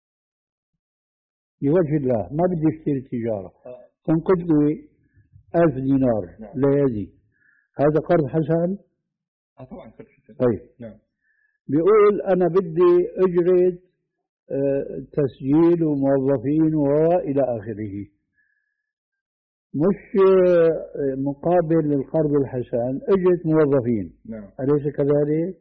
Speaker 3: لوجه الله ما بدي اشتري تجارة.
Speaker 5: آه.
Speaker 3: تنقذ لي ألف دينار.
Speaker 5: نعم.
Speaker 3: ليدي. هذا قرض حسن؟
Speaker 5: آه طبعا قرض حسن.
Speaker 3: طيب.
Speaker 5: نعم.
Speaker 3: بيقول أنا بدي أجرد أه تسجيل وموظفين وإلى آخره. مش أه مقابل للقرض الحسن اجت موظفين.
Speaker 5: نعم.
Speaker 3: أليس كذلك؟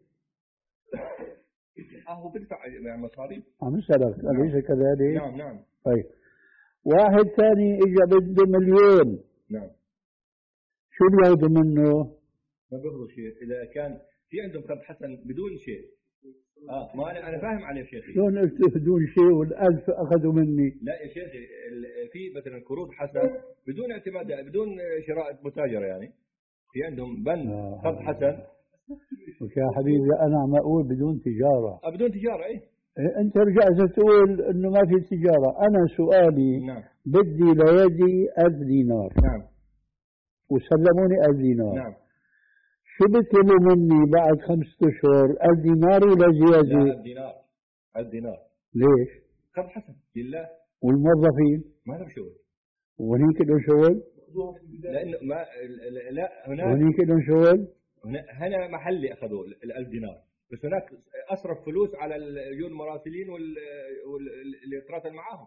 Speaker 5: اه هو بيدفع يعني مصاريف.
Speaker 3: عم اسالك
Speaker 5: نعم.
Speaker 3: أليس كذلك؟
Speaker 5: نعم نعم.
Speaker 3: طيب واحد ثاني اجى بده مليون.
Speaker 5: نعم.
Speaker 3: شو بياخذوا منه؟
Speaker 5: ما بياخذوا شيء اذا كان في عندهم قرض حسن بدون شيء. اه ما انا انا فاهم عليه شيخي.
Speaker 3: شلون قلت بدون شيء والألف اخذوا مني؟
Speaker 5: لا يا شيخي في مثلا قروض حسن بدون اعتماد بدون شراء متاجره يعني. في عندهم بند
Speaker 3: آه.
Speaker 5: قرض حسن.
Speaker 3: يا حبيبي انا عم اقول بدون تجاره.
Speaker 5: آه بدون تجاره اي.
Speaker 3: إيه انت رجعت تقول انه ما في تجاره، انا سؤالي
Speaker 5: نعم.
Speaker 3: بدي ليدي ألف دينار.
Speaker 5: نعم.
Speaker 3: وسلموني ألف دينار.
Speaker 5: نعم.
Speaker 3: شو بيطلبوا مني بعد خمسة أشهر؟ الدينار ولا زيادة؟
Speaker 5: لا الدينار الدينار.
Speaker 3: ليش؟
Speaker 5: قد حسب لله.
Speaker 3: والموظفين؟
Speaker 5: ما لهم شغل.
Speaker 3: وهنيك لهم شغل؟
Speaker 5: لأنه ما لا هناك
Speaker 3: وهنيك لهم شغل؟
Speaker 5: هنا, هنا محلي أخذوا الألف دينار، بس هناك أصرف فلوس على الأجور المراسلين واللي يتراسل معاهم.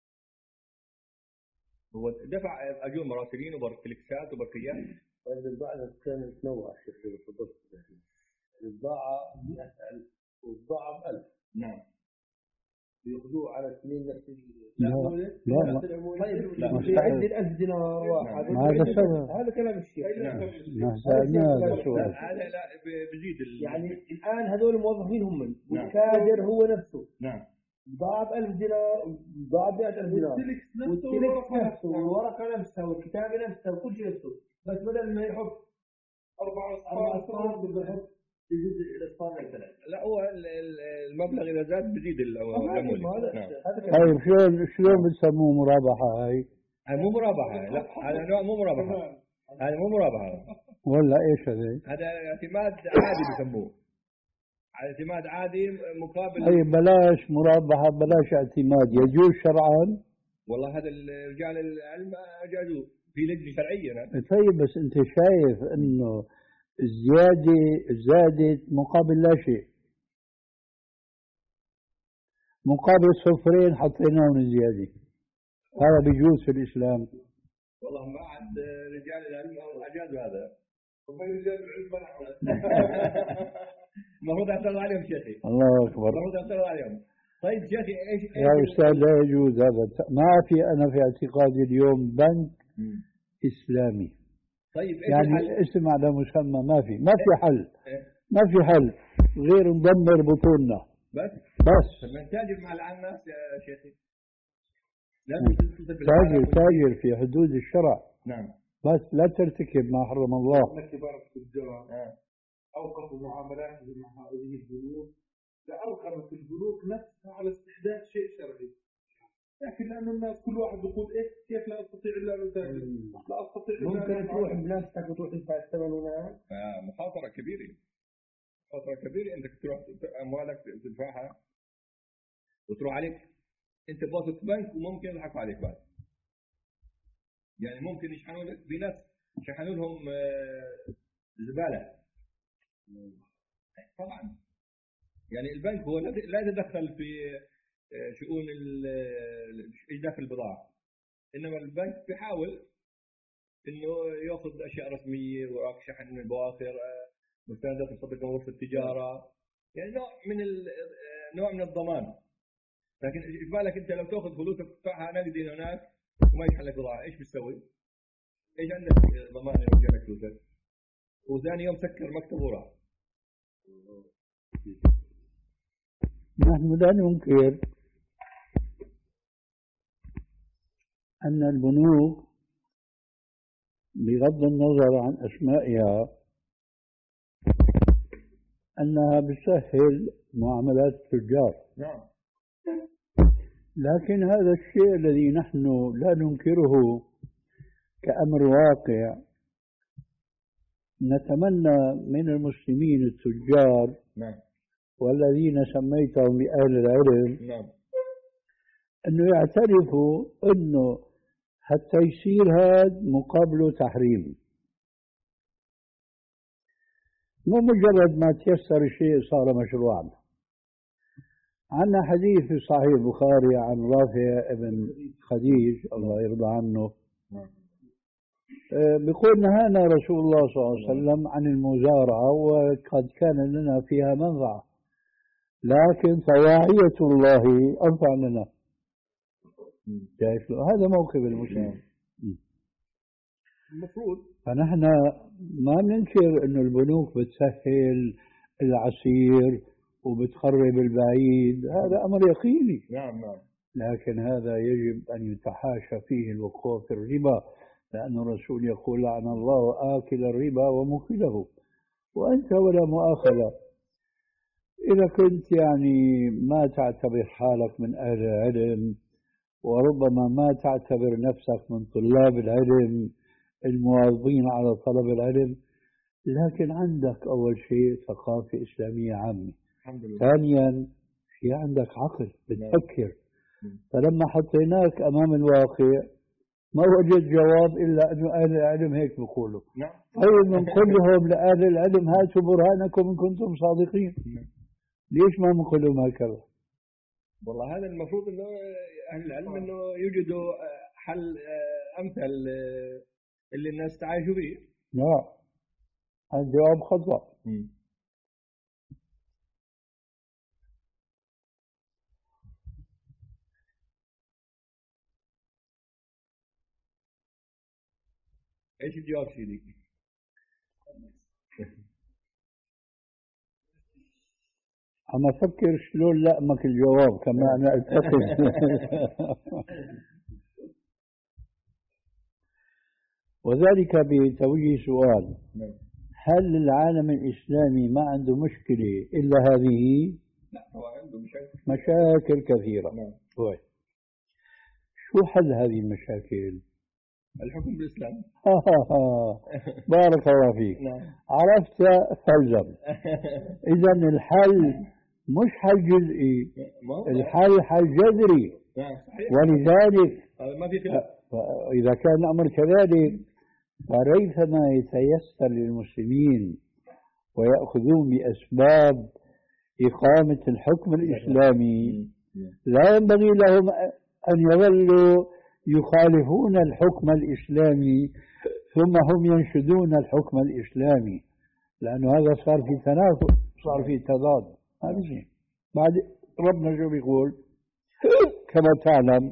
Speaker 5: هو دفع أجور مراسلين وبرفلكسات وبرقيات.
Speaker 4: طيب البضاعة كانت تنوع شيخ اللي تفضلت البضاعة مئة ألف والبضاعة بألف.
Speaker 5: نعم.
Speaker 4: ياخذوه على سنين نفس
Speaker 3: لا لا
Speaker 4: لا مش يعد ألف دينار واحد.
Speaker 3: هذا السبب.
Speaker 4: هذا كلام الشيخ.
Speaker 3: ما سألنا هذا السؤال.
Speaker 5: هذا لا بزيد
Speaker 4: يعني الآن هذول الموظفين هم من والكادر هو نفسه.
Speaker 5: نعم.
Speaker 4: بضاعة بألف دينار بضاعة بألف دينار والتلكس نفسه والورقة نفسها والكتابة نفسها وكل شيء نفسه، بس بدل ما يحط أربع أصفار بده يحط يزيد الأصفار مثلا.
Speaker 5: لا هو المبلغ إذا زاد بزيد العمولة.
Speaker 3: طيب شلون شلون بتسموه مرابحة هاي؟
Speaker 5: هاي مو مرابحة، لا هذا نوع مو مرابحة، هذا مو مرابحة.
Speaker 3: ولا إيش هذا؟
Speaker 5: هذا اعتماد عادي بسموه. اعتماد عادي مقابل.
Speaker 3: أي بلاش مرابحة بلاش اعتماد، يجوز شرعا؟
Speaker 5: والله هذا رجال العلم أجازوه في لجنة شرعية.
Speaker 3: طيب بس أنت شايف إنه الزيادة زادت مقابل لا شيء، مقابل صفرين حطيناهم زيادة، هذا بيجوز في الإسلام؟
Speaker 5: والله ما عاد رجال العلم أجازوا هذا. وبين رجال العلم المفروض اعترض عليهم شيخي.
Speaker 3: الله أكبر.
Speaker 5: المفروض اعترض عليهم. طيب شيخي ايش
Speaker 3: يا أستاذ لا يجوز هذا، ما في أنا في اعتقادي اليوم بنك م. إسلامي.
Speaker 5: طيب
Speaker 3: يعني
Speaker 5: الحل؟
Speaker 3: اسم على مسمى ما في ما في حل ما في حل غير ندمر بطوننا
Speaker 5: بس
Speaker 3: بس
Speaker 5: لما نتاجر مع الناس يا شيخي.
Speaker 3: تاجر تاجر في حدود الشرع.
Speaker 5: نعم.
Speaker 3: بس لا ترتكب ما حرم الله.
Speaker 2: كبار التجار أوقفوا معاملاتهم مع هذه البنوك لأرغمت البنوك نفسها على استحداث شيء شرعي، لكن لأن الناس كل واحد يقول إيه كيف لا أستطيع إلا أن أتاجر، لا أستطيع إلا
Speaker 4: ممكن تروح بنفسك وتروح تدفع الثمن هناك.
Speaker 5: آه مخاطرة كبيرة، مخاطرة كبيرة إنك تروح أموالك تدفعها وتروح عليك أنت بواسطة بنك وممكن يضحكوا عليك بعد. يعني ممكن يشحنوا لك في ناس شحنوا لهم زبالة. طبعا يعني البنك هو لا يتدخل في شؤون إجلاف البضاعة، إنما البنك بيحاول إنه يأخذ أشياء رسمية وراك شحن من البواخر، مستندات مصدقة من غرفة التجارة، يعني نوع من نوع من الضمان. لكن في بالك أنت لو تأخذ فلوسك تدفعها نقدي هناك وما يشحن لك بضاعة، إيش بتسوي؟ إيش عندك ضمان يرجع لك فلوسك؟ وثاني يوم سكر مكتب وراح.
Speaker 3: نحن لا ننكر أن البنوك بغض النظر عن أسمائها أنها بتسهل معاملات التجار.
Speaker 5: نعم.
Speaker 3: لكن هذا الشيء الذي نحن لا ننكره كأمر واقع، نتمنى من المسلمين التجار
Speaker 5: نعم.
Speaker 3: والذين سميتهم بأهل العلم
Speaker 5: نعم.
Speaker 3: أنه يعترفوا أنه هالتيسير هذا مقابله تحريم، مو مجرد ما تيسر الشيء صار مشروعا. عندنا حديث في صحيح البخاري عن رافع ابن خديج الله يرضى عنه، بيقول نهانا رسول الله صلى الله عليه وسلم عن المزارعة وقد كان لنا فيها منفعة، لكن طواعية الله أنفع لنا. شايف هذا موقف المسلم.
Speaker 2: المفروض
Speaker 3: فنحن ما بننكر إنه البنوك بتسهل العسير وبتخرب البعيد، هذا أمر يقيني.
Speaker 5: نعم نعم.
Speaker 3: لكن هذا يجب أن يتحاشى فيه الوقوع في الربا، لأن الرسول يقول لعن الله آكل الربا وموكله، وأنت ولا مؤاخذة إذا كنت يعني ما تعتبر حالك من أهل العلم، وربما ما تعتبر نفسك من طلاب العلم المواظبين على طلب العلم، لكن عندك أول شيء ثقافة إسلامية عامة،
Speaker 5: الحمد لله.
Speaker 3: ثانيا في عندك عقل بتفكر.
Speaker 5: نعم.
Speaker 3: فلما حطيناك أمام الواقع ما وجد جواب إلا أنه أهل العلم هيك بيقولوا.
Speaker 5: نعم.
Speaker 3: طيب بنقول لهم لأهل العلم هاتوا برهانكم إن كنتم صادقين.
Speaker 5: نعم.
Speaker 3: ليش ما بنقول لهم هكذا؟
Speaker 5: والله هذا المفروض انه اهل العلم انه يوجدوا حل امثل اللي الناس تعايشوا به.
Speaker 3: لا، هذا جواب خطأ.
Speaker 5: ايش الجواب سيدي؟
Speaker 3: عم أفكر شلون لأمك الجواب كما أنا أتفق. وذلك بتوجيه سؤال: هل العالم الإسلامي ما عنده مشكلة إلا هذه؟
Speaker 5: لا، هو عنده مشاكل
Speaker 3: مشاكل كثيرة.
Speaker 5: نعم.
Speaker 3: طيب شو حل هذه المشاكل؟
Speaker 5: الحكم بالإسلام.
Speaker 3: بارك الله فيك.
Speaker 5: نعم.
Speaker 3: عرفت فالزم. إذا الحل مش حل جزئي، الحل حل جذري.
Speaker 5: نعم صحيح.
Speaker 3: ولذلك
Speaker 5: ما في خلاف.
Speaker 3: إذا كان الأمر كذلك فريثما يتيسر للمسلمين ويأخذون بأسباب إقامة الحكم الإسلامي لا ينبغي لهم أن يظلوا يخالفون الحكم الإسلامي ثم هم ينشدون الحكم الإسلامي، لأنه هذا صار في تنافس، صار في تضاد. هذا شيء. بعد ربنا شو بيقول؟ كما تعلم: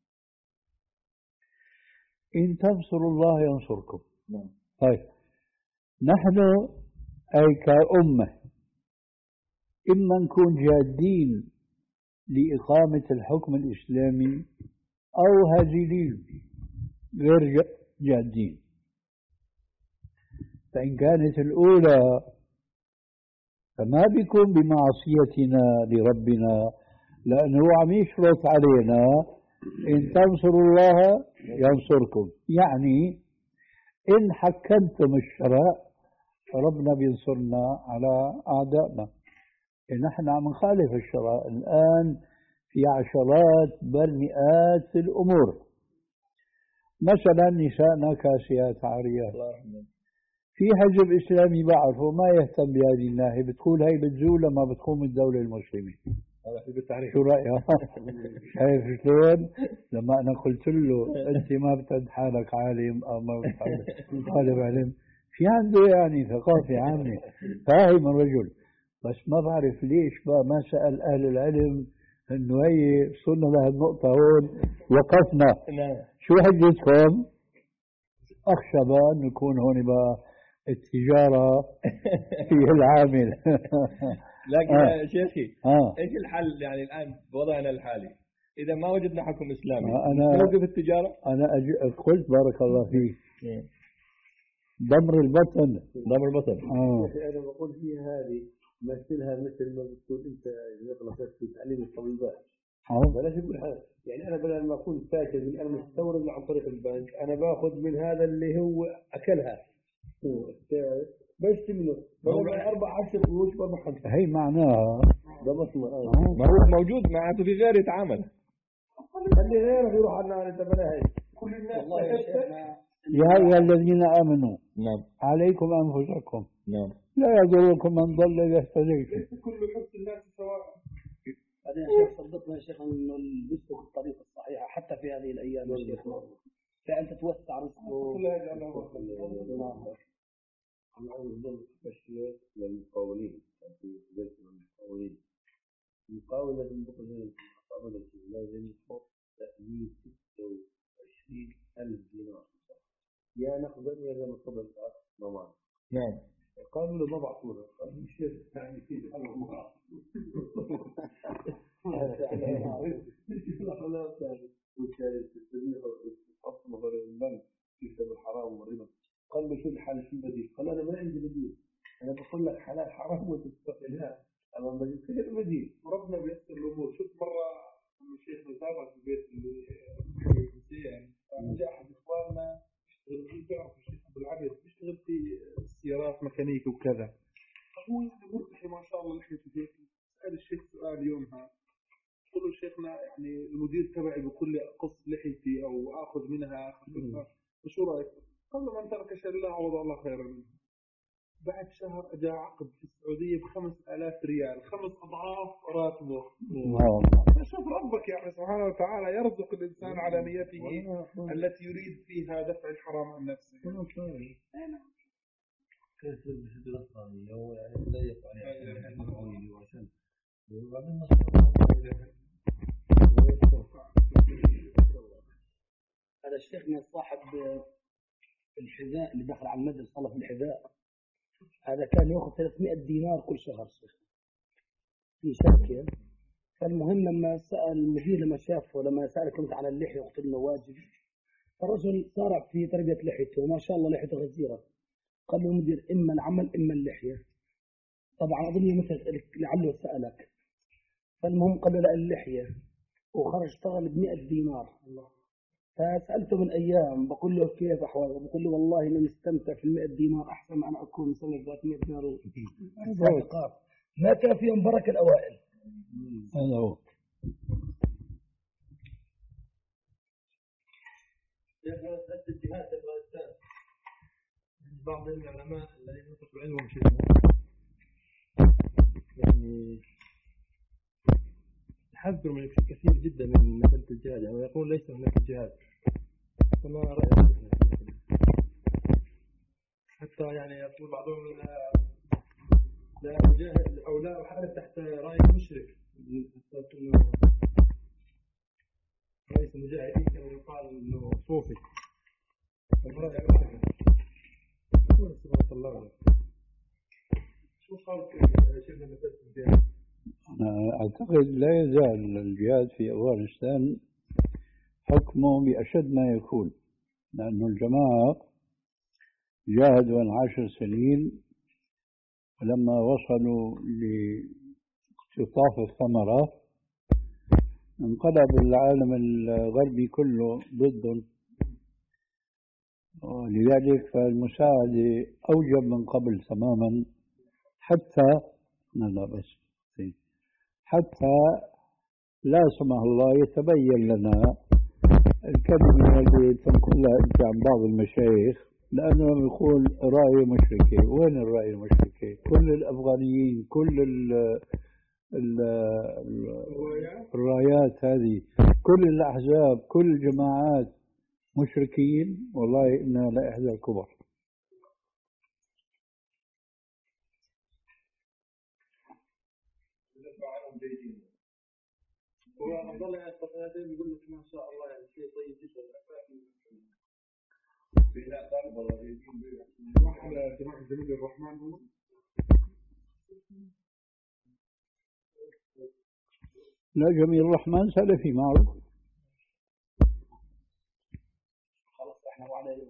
Speaker 3: إن تنصروا الله ينصركم. طيب نحن أي كأمة إما نكون جادين لإقامة الحكم الإسلامي أو هازلين غير جادين. فإن كانت الأولى فما بيكون بمعصيتنا لربنا، لأنه عم يشرط علينا إن تنصروا الله ينصركم، يعني إن حكمتم الشرع ربنا بينصرنا على أعدائنا. نحن عم نخالف الشرع الآن في عشرات بل مئات الأمور. مثلا نسائنا كاسيات عاريات، في حزب إسلامي بعرفه ما يهتم بهذه الناحية، بتقول هي بتزول لما بتقوم الدولة المسلمة. شو رأيك؟ شايف شلون؟ لما أنا قلت له أنت ما بتعد حالك عالم أو ما بتعد طالب علم، في عنده يعني ثقافة عامة، فاهم الرجل، بس ما بعرف ليش بقى ما سأل أهل العلم إنه هي وصلنا لهالنقطة هون وقفنا. شو حجتكم؟ أخشى بقى أن يكون هون بقى التجارة فيه العامل.
Speaker 5: لكن
Speaker 3: آه.
Speaker 5: يا شيخي
Speaker 3: آه.
Speaker 5: ايش الحل يعني الان بوضعنا الحالي اذا ما وجدنا حكم اسلامي؟
Speaker 3: آه أنا
Speaker 5: نوقف التجارة؟
Speaker 3: أنا أج... قلت بارك الله فيك دمر البطن.
Speaker 5: دمر البطن.
Speaker 3: آه.
Speaker 4: أنا بقول فيها هذه مثلها مثل ما بتقول أنت نقلت في تعليم الطبيبات. بلاش نقول حاجة، يعني أنا بدل ما أكون فاكر من أنا مستورد عن طريق البنك، أنا باخذ من هذا اللي هو أكلها بشتري منه أربع عشر قروش بربح خمسة.
Speaker 3: هي معناها
Speaker 4: ده مصنع.
Speaker 5: ما هو موجود معناته في غير يتعامل.
Speaker 4: خلي غيره يروح على النار. أنت بلا هاي كل الناس.
Speaker 6: والله يا شيخنا
Speaker 3: يا أيها الذين آمنوا
Speaker 5: نعم
Speaker 3: عليكم أنفسكم
Speaker 5: نعم
Speaker 3: لا يضركم من ضل إذا اهتديتم.
Speaker 2: كل حس الناس سواء.
Speaker 6: بعدين يا شيخ صدقنا يا شيخ انه البسوا بالطريقه الصحيحه حتى في هذه الايام يا شيخ، فانت توسع رزقه.
Speaker 4: أنا عاوز ضرب تشويه للمقاولين في بيت المقاولين. المقاول لازم يبقى زي المقاولة لازم يحط تأمين ستة وعشرين ألف دينار، يا نقدا يا إذا نقدا ضمان.
Speaker 5: نعم.
Speaker 4: قالوا له ما بعطونا، قالوا مش يعني كذا أنا ما بعطونا. تحط مصاري البنك تكسب الحرام والربا. قال له شو الحل شو البديل؟ قال أنا ما عندي بديل، أنا بقول لك حلال حرام وتستقلها، أما بديل كيف بديل؟
Speaker 2: ربنا بيسر الأمور. شوف مرة الشيخ متابع في البيت اللي يعني جاء أحد إخواننا يشتغل فيه، تعرف الشيخ أبو العبيد بيشتغل في السيارات ميكانيكية. لحيته كذا. هو يعني مرتحي ما شاء الله لحيته هيك. سأل الشيخ سؤال يومها، قل له شيخنا يعني المدير تبعي بيقول لي أقص لحيتي أو آخذ منها أخذ، شو رأيك؟ قال له من ترك شيئا لا عوض الله خيرا منه. بعد شهر أجا عقد في السعودية بخمس آلاف ريال، خمس أضعاف راتبه. شوف ربك يعني سبحانه وتعالى يرزق الإنسان على نيته التي يريد فيها دفع الحرام عن نفسه.
Speaker 4: كيف تلبس الأصلانية ويعني تضيق عليه وعشان وبعدين
Speaker 6: هذا الشيخنا صاحب الحذاء اللي دخل على المجلس صلى في الحذاء، هذا كان يأخذ ثلاثمائة دينار كل شهر شيخ في شركة. فالمهم لما سأل المدير لما شافه لما سألك أنت على اللحية قلت له واجب، فالرجل صارع في تربية لحيته وما شاء الله لحيته غزيرة. قال له المدير إما العمل إما اللحية. طبعا أظن مثل لعله سألك، فالمهم قال له لا اللحية، وخرج اشتغل بمئة دينار. فسألته من أيام بقول له كيف أحواله، بقول له والله إني مستمتع في المئة دينار أحسن ما أنا أكون مسوي ثلاثمائة دينار. ما كان فيهم بركة الأوائل.
Speaker 3: هذا هو.
Speaker 7: الجهاد في أفغانستان بعض العلماء الذين نطقوا علمهم شيء يعني يحذروا من كثير جدا من مسألة الجهاد، يعني يقول ليس هناك جهاد. فما رأيك؟ حتى يعني يقول بعضهم لا أجاهد أو لا أحارب تحت راية مشرك، رئيس المجاهدين كان يقال إنه صوفي. فما رأيك؟ قول سبحان الله عليه. شو قال شيخنا مسألة الجهاد؟
Speaker 3: أنا أعتقد لا يزال الجهاد في أفغانستان حكمه بأشد ما يكون، لأن الجماعة جاهدوا عن عشر سنين، ولما وصلوا لاقتطاف الثمرة انقلب العالم الغربي كله ضدهم، ولذلك فالمساعدة أوجب من قبل تماما، حتى لا بس حتى لا سمح الله يتبين لنا الكلمة اللي تنقلها أنت عن بعض المشايخ، لأنه يقول راية مشركة. وين الراية المشركة؟ كل الأفغانيين كل ال ال الرايات هذه كل الأحزاب كل الجماعات مشركين، والله إنها لإحدى الكبر.
Speaker 7: هو ظل يستطيع يقول لك ما شاء الله يعني شيء طيب جدا. في لا طالب والله يجيب
Speaker 2: على جماعة جميل الرحمن هو
Speaker 3: لا جميل الرحمن سلفي معروف.
Speaker 6: خلاص احنا وعلى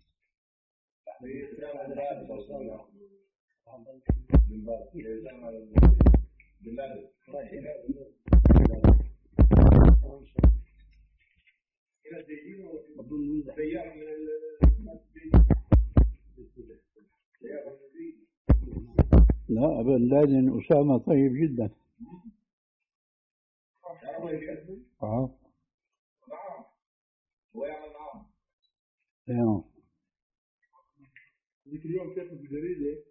Speaker 3: لا بن لادن أسامة طيب جدا. اه
Speaker 7: هو يعمل معهم.
Speaker 3: ايوه
Speaker 2: ذيك اليوم كاتب بالجريدة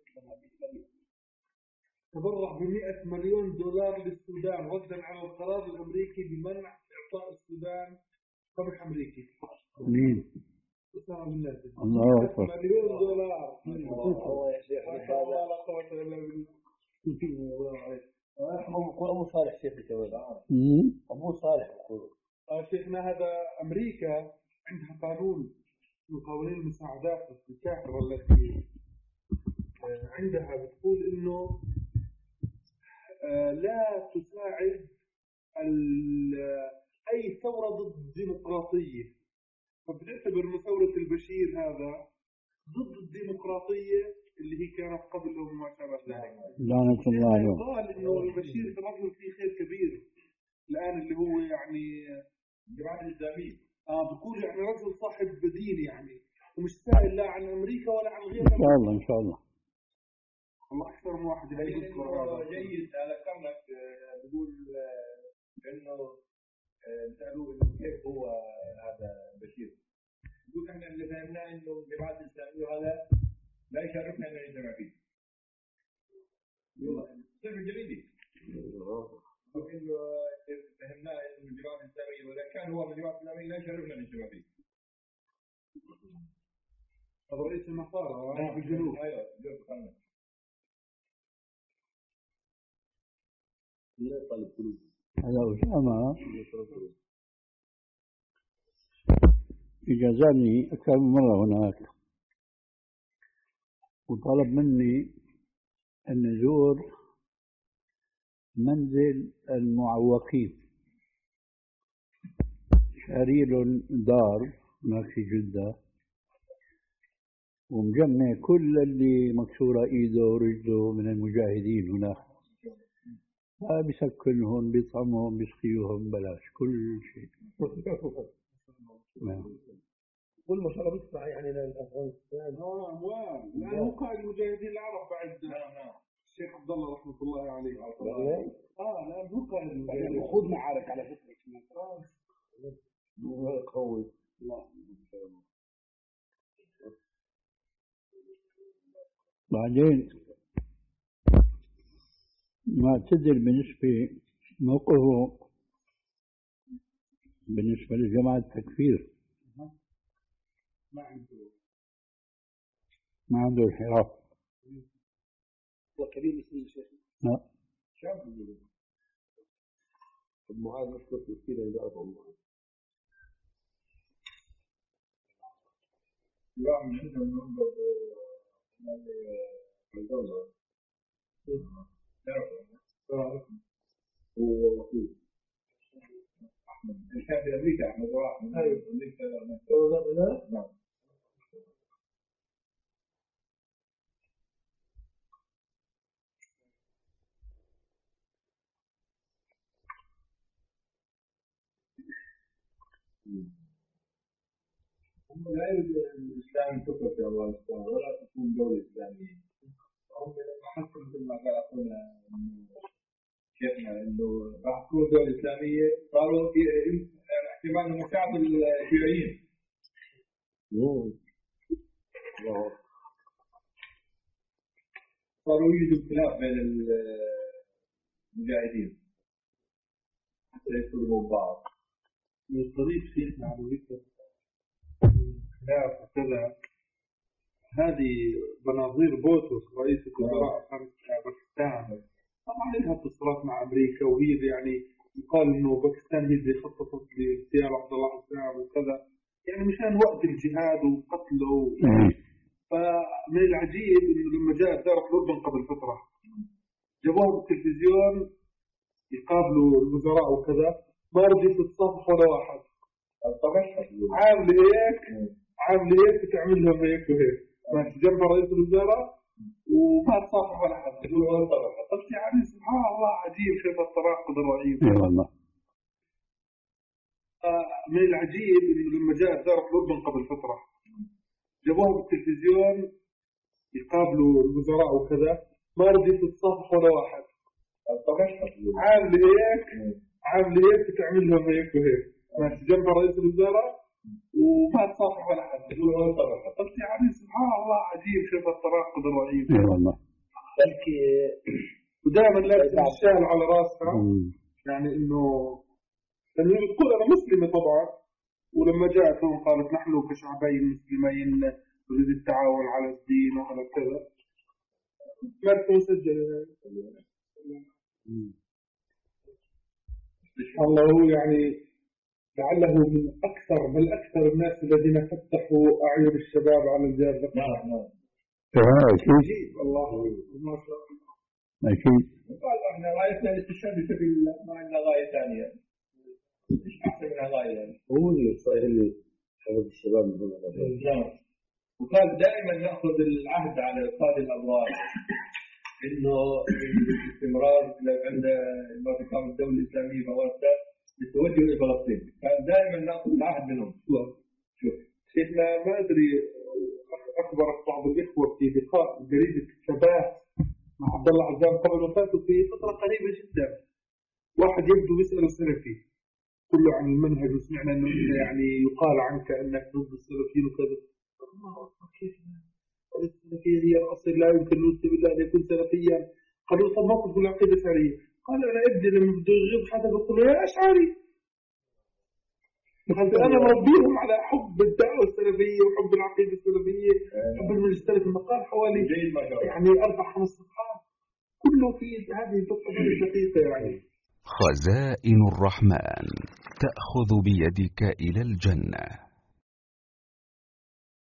Speaker 2: تبرع بمئة مليون دولار للسودان ردا على القرار الأمريكي بمنع إعطاء السودان قمح أمريكي.
Speaker 3: مين؟
Speaker 2: أسامة بن لادن.
Speaker 3: الله أكبر.
Speaker 2: مليون دولار.
Speaker 6: الله يا شيخ
Speaker 2: ما شاء الله لا قوة إلا بالله.
Speaker 6: أبو صالح شيخ الشباب. أبو صالح يقول.
Speaker 2: آه شيخنا هذا أمريكا عندها قانون من قوانين المساعدات الكافرة التي عندها بتقول إنه لا تساعد أي ثورة ضد الديمقراطية. فبتعتبر إنه ثورة البشير هذا ضد الديمقراطية اللي هي كانت قبله وما شابه ذلك.
Speaker 3: لعنة الله عليه.
Speaker 2: قال إنه البشير تمثل فيه خير كبير الآن اللي هو يعني
Speaker 7: جماعة الإسلامية.
Speaker 2: آه بقول يعني رجل صاحب دين يعني ومش سائل لا عن أمريكا ولا عن غيرها.
Speaker 3: إن شاء الله إن شاء الله.
Speaker 2: والله أكثر من واحد
Speaker 5: دليل
Speaker 2: يذكر
Speaker 5: انه
Speaker 2: هذا.
Speaker 5: جيد على كرمك آه، بيقول آه، انه آه، سالوه انه كيف هو هذا بشير. يقول احنا اللي فهمناه انه الجماعات الاسلاميه هذا لا يشرفنا ان نجتمع فيه. الصيف الجليدي يقول انه فهمناه انه الجماعات الاسلاميه واذا كان هو من الجماعات الاسلاميه لا يشرفنا ان نجتمع فيه.
Speaker 2: هذا رئيس النصارى في الجنوب.
Speaker 5: ايوه جنوب خلنا.
Speaker 3: هذا أسامة إجازني أكثر من مرة هناك وطلب مني أن نزور منزل المعوقين. شاري لهم دار هناك في جدة ومجمع كل اللي مكسورة إيده ورجله من المجاهدين هناك، بيسكنهم بيطعمهم بيسقيهم بلاش كل شيء.
Speaker 4: كل ما شاء الله بيدفع يعني للأفغانستان.
Speaker 2: اه اموال، يعني هو قائد المجاهدين العرب بعد الشيخ عبد الله رحمه الله عليه. اه لا هو قائد المجاهدين.
Speaker 6: خذ معارك على فكره.
Speaker 4: اه قوي.
Speaker 3: بعدين ما اعتذر بالنسبة موقفه بالنسبة لجماعة التكفير
Speaker 2: ما عنده
Speaker 3: ما عنده انحراف.
Speaker 6: هو كبير مسلم شيخ.
Speaker 3: لا
Speaker 4: شاب يقولون معاذ مشكلة كثيرة يدافع معاذ.
Speaker 5: لا من عندهم ننظر الدولة. تعرف هو وكيل أحمد كان في أمريكا. أحمد راح من أمريكا.
Speaker 4: لا
Speaker 5: نعم. هم لا يريد الإسلام تكفر في أفغانستان ولا تكون دولة إسلامية. هم حسوا مثل ما قال أخونا شيخنا إنه راح تكون دولة إسلامية، قالوا احتمال إنه مساعد الشيوعيين. صاروا يوجد خلاف بين المجاهدين حتى يصلوا بعض.
Speaker 2: من طريق شيخنا عبد الوهاب خلاف وكذا. هذه بناظير بوتروس رئيس وزراء باكستان طبعا لها اتصالات مع امريكا، وهي يعني يقال انه باكستان هي اللي خططت لاغتيال عبد الله حسام وكذا، يعني مشان وقت الجهاد وقتله. فمن العجيب انه لما جاء زيارة الاردن قبل فتره جابوهم بالتلفزيون يقابلوا الوزراء وكذا، ما رضي تتصافح ولا واحد. عامل هيك عامل هيك بتعمل لهم هيك وهيك، ماشي جنب رئيس الوزراء وما تصافح ولا حد. يقول ولا طرف. قلت يعني سبحان الله عجيب كيف التناقض الرهيب.
Speaker 3: اي والله.
Speaker 2: آه من العجيب انه لما جاء زيارة الاردن قبل فتره جابوهم بالتلفزيون يقابلوا الوزراء وكذا، ما رضي تتصافح ولا واحد. عامل هيك عامل هيك بتعمل لهم هيك وهيك، ماشي جنب رئيس الوزراء وما تصافح ولا حد. يقول ولا طرف. قلت يعني سبحان الله عجيب كيف التناقض الرهيب.
Speaker 3: اي والله.
Speaker 6: بلكي
Speaker 2: ودائما لابس الشال على راسها، يعني انه لانه تقول انا مسلمه طبعا، ولما جاءت لهم قالت نحن كشعبين مسلمين نريد التعاون على الدين وعلى كذا. ما مسجل الله. هو يعني لعله من أكثر بل أكثر الناس الذين فتحوا أعين الشباب على الجادة.
Speaker 5: نعم نعم.
Speaker 3: أكيد
Speaker 2: الله ما شاء الله.
Speaker 3: أكيد.
Speaker 5: قال احنا غايتنا الاستشهاد في سبيل الله، ما عندنا غاية ثانية. مش أحسن منها غاية يعني.
Speaker 4: هو اللي صاير اللي حفظ الشباب من هنا.
Speaker 5: نعم. وكان دائما نأخذ العهد على قادة الأبرار إنه الاستمرار عند ما تقام الدولة الإسلامية في أفغانستان بالتوجه إلى فلسطين. كان دائما نأخذ العهد منهم. شوف
Speaker 2: شيخنا ما أدري أخبرت بعض الإخوة في لقاء جريدة الثبات مع عبد الله عزام قبل وفاته في فترة قريبة جدا. واحد يبدو يسأل السلفي كله عن المنهج، وسمعنا انه يعني يقال عنك انك ضد السلفيين وكذا. كيف السلفية هي الاصل، لا يمكن نسلم الا ان يكون سلفيا. قالوا طب موقف العقيدة الأشعرية؟ قال انا ابني لما بده يغيظ حدا بقول له يا اشعري. انا مربيهم على حب الدعوة السلفية وحب العقيدة السلفية، حب المجلس السلفي. المقال حوالي يعني اربع خمس صفحات كله في هذه النقطة الدقيقة. يعني
Speaker 8: خزائن الرحمن تأخذ بيدك إلى الجنة.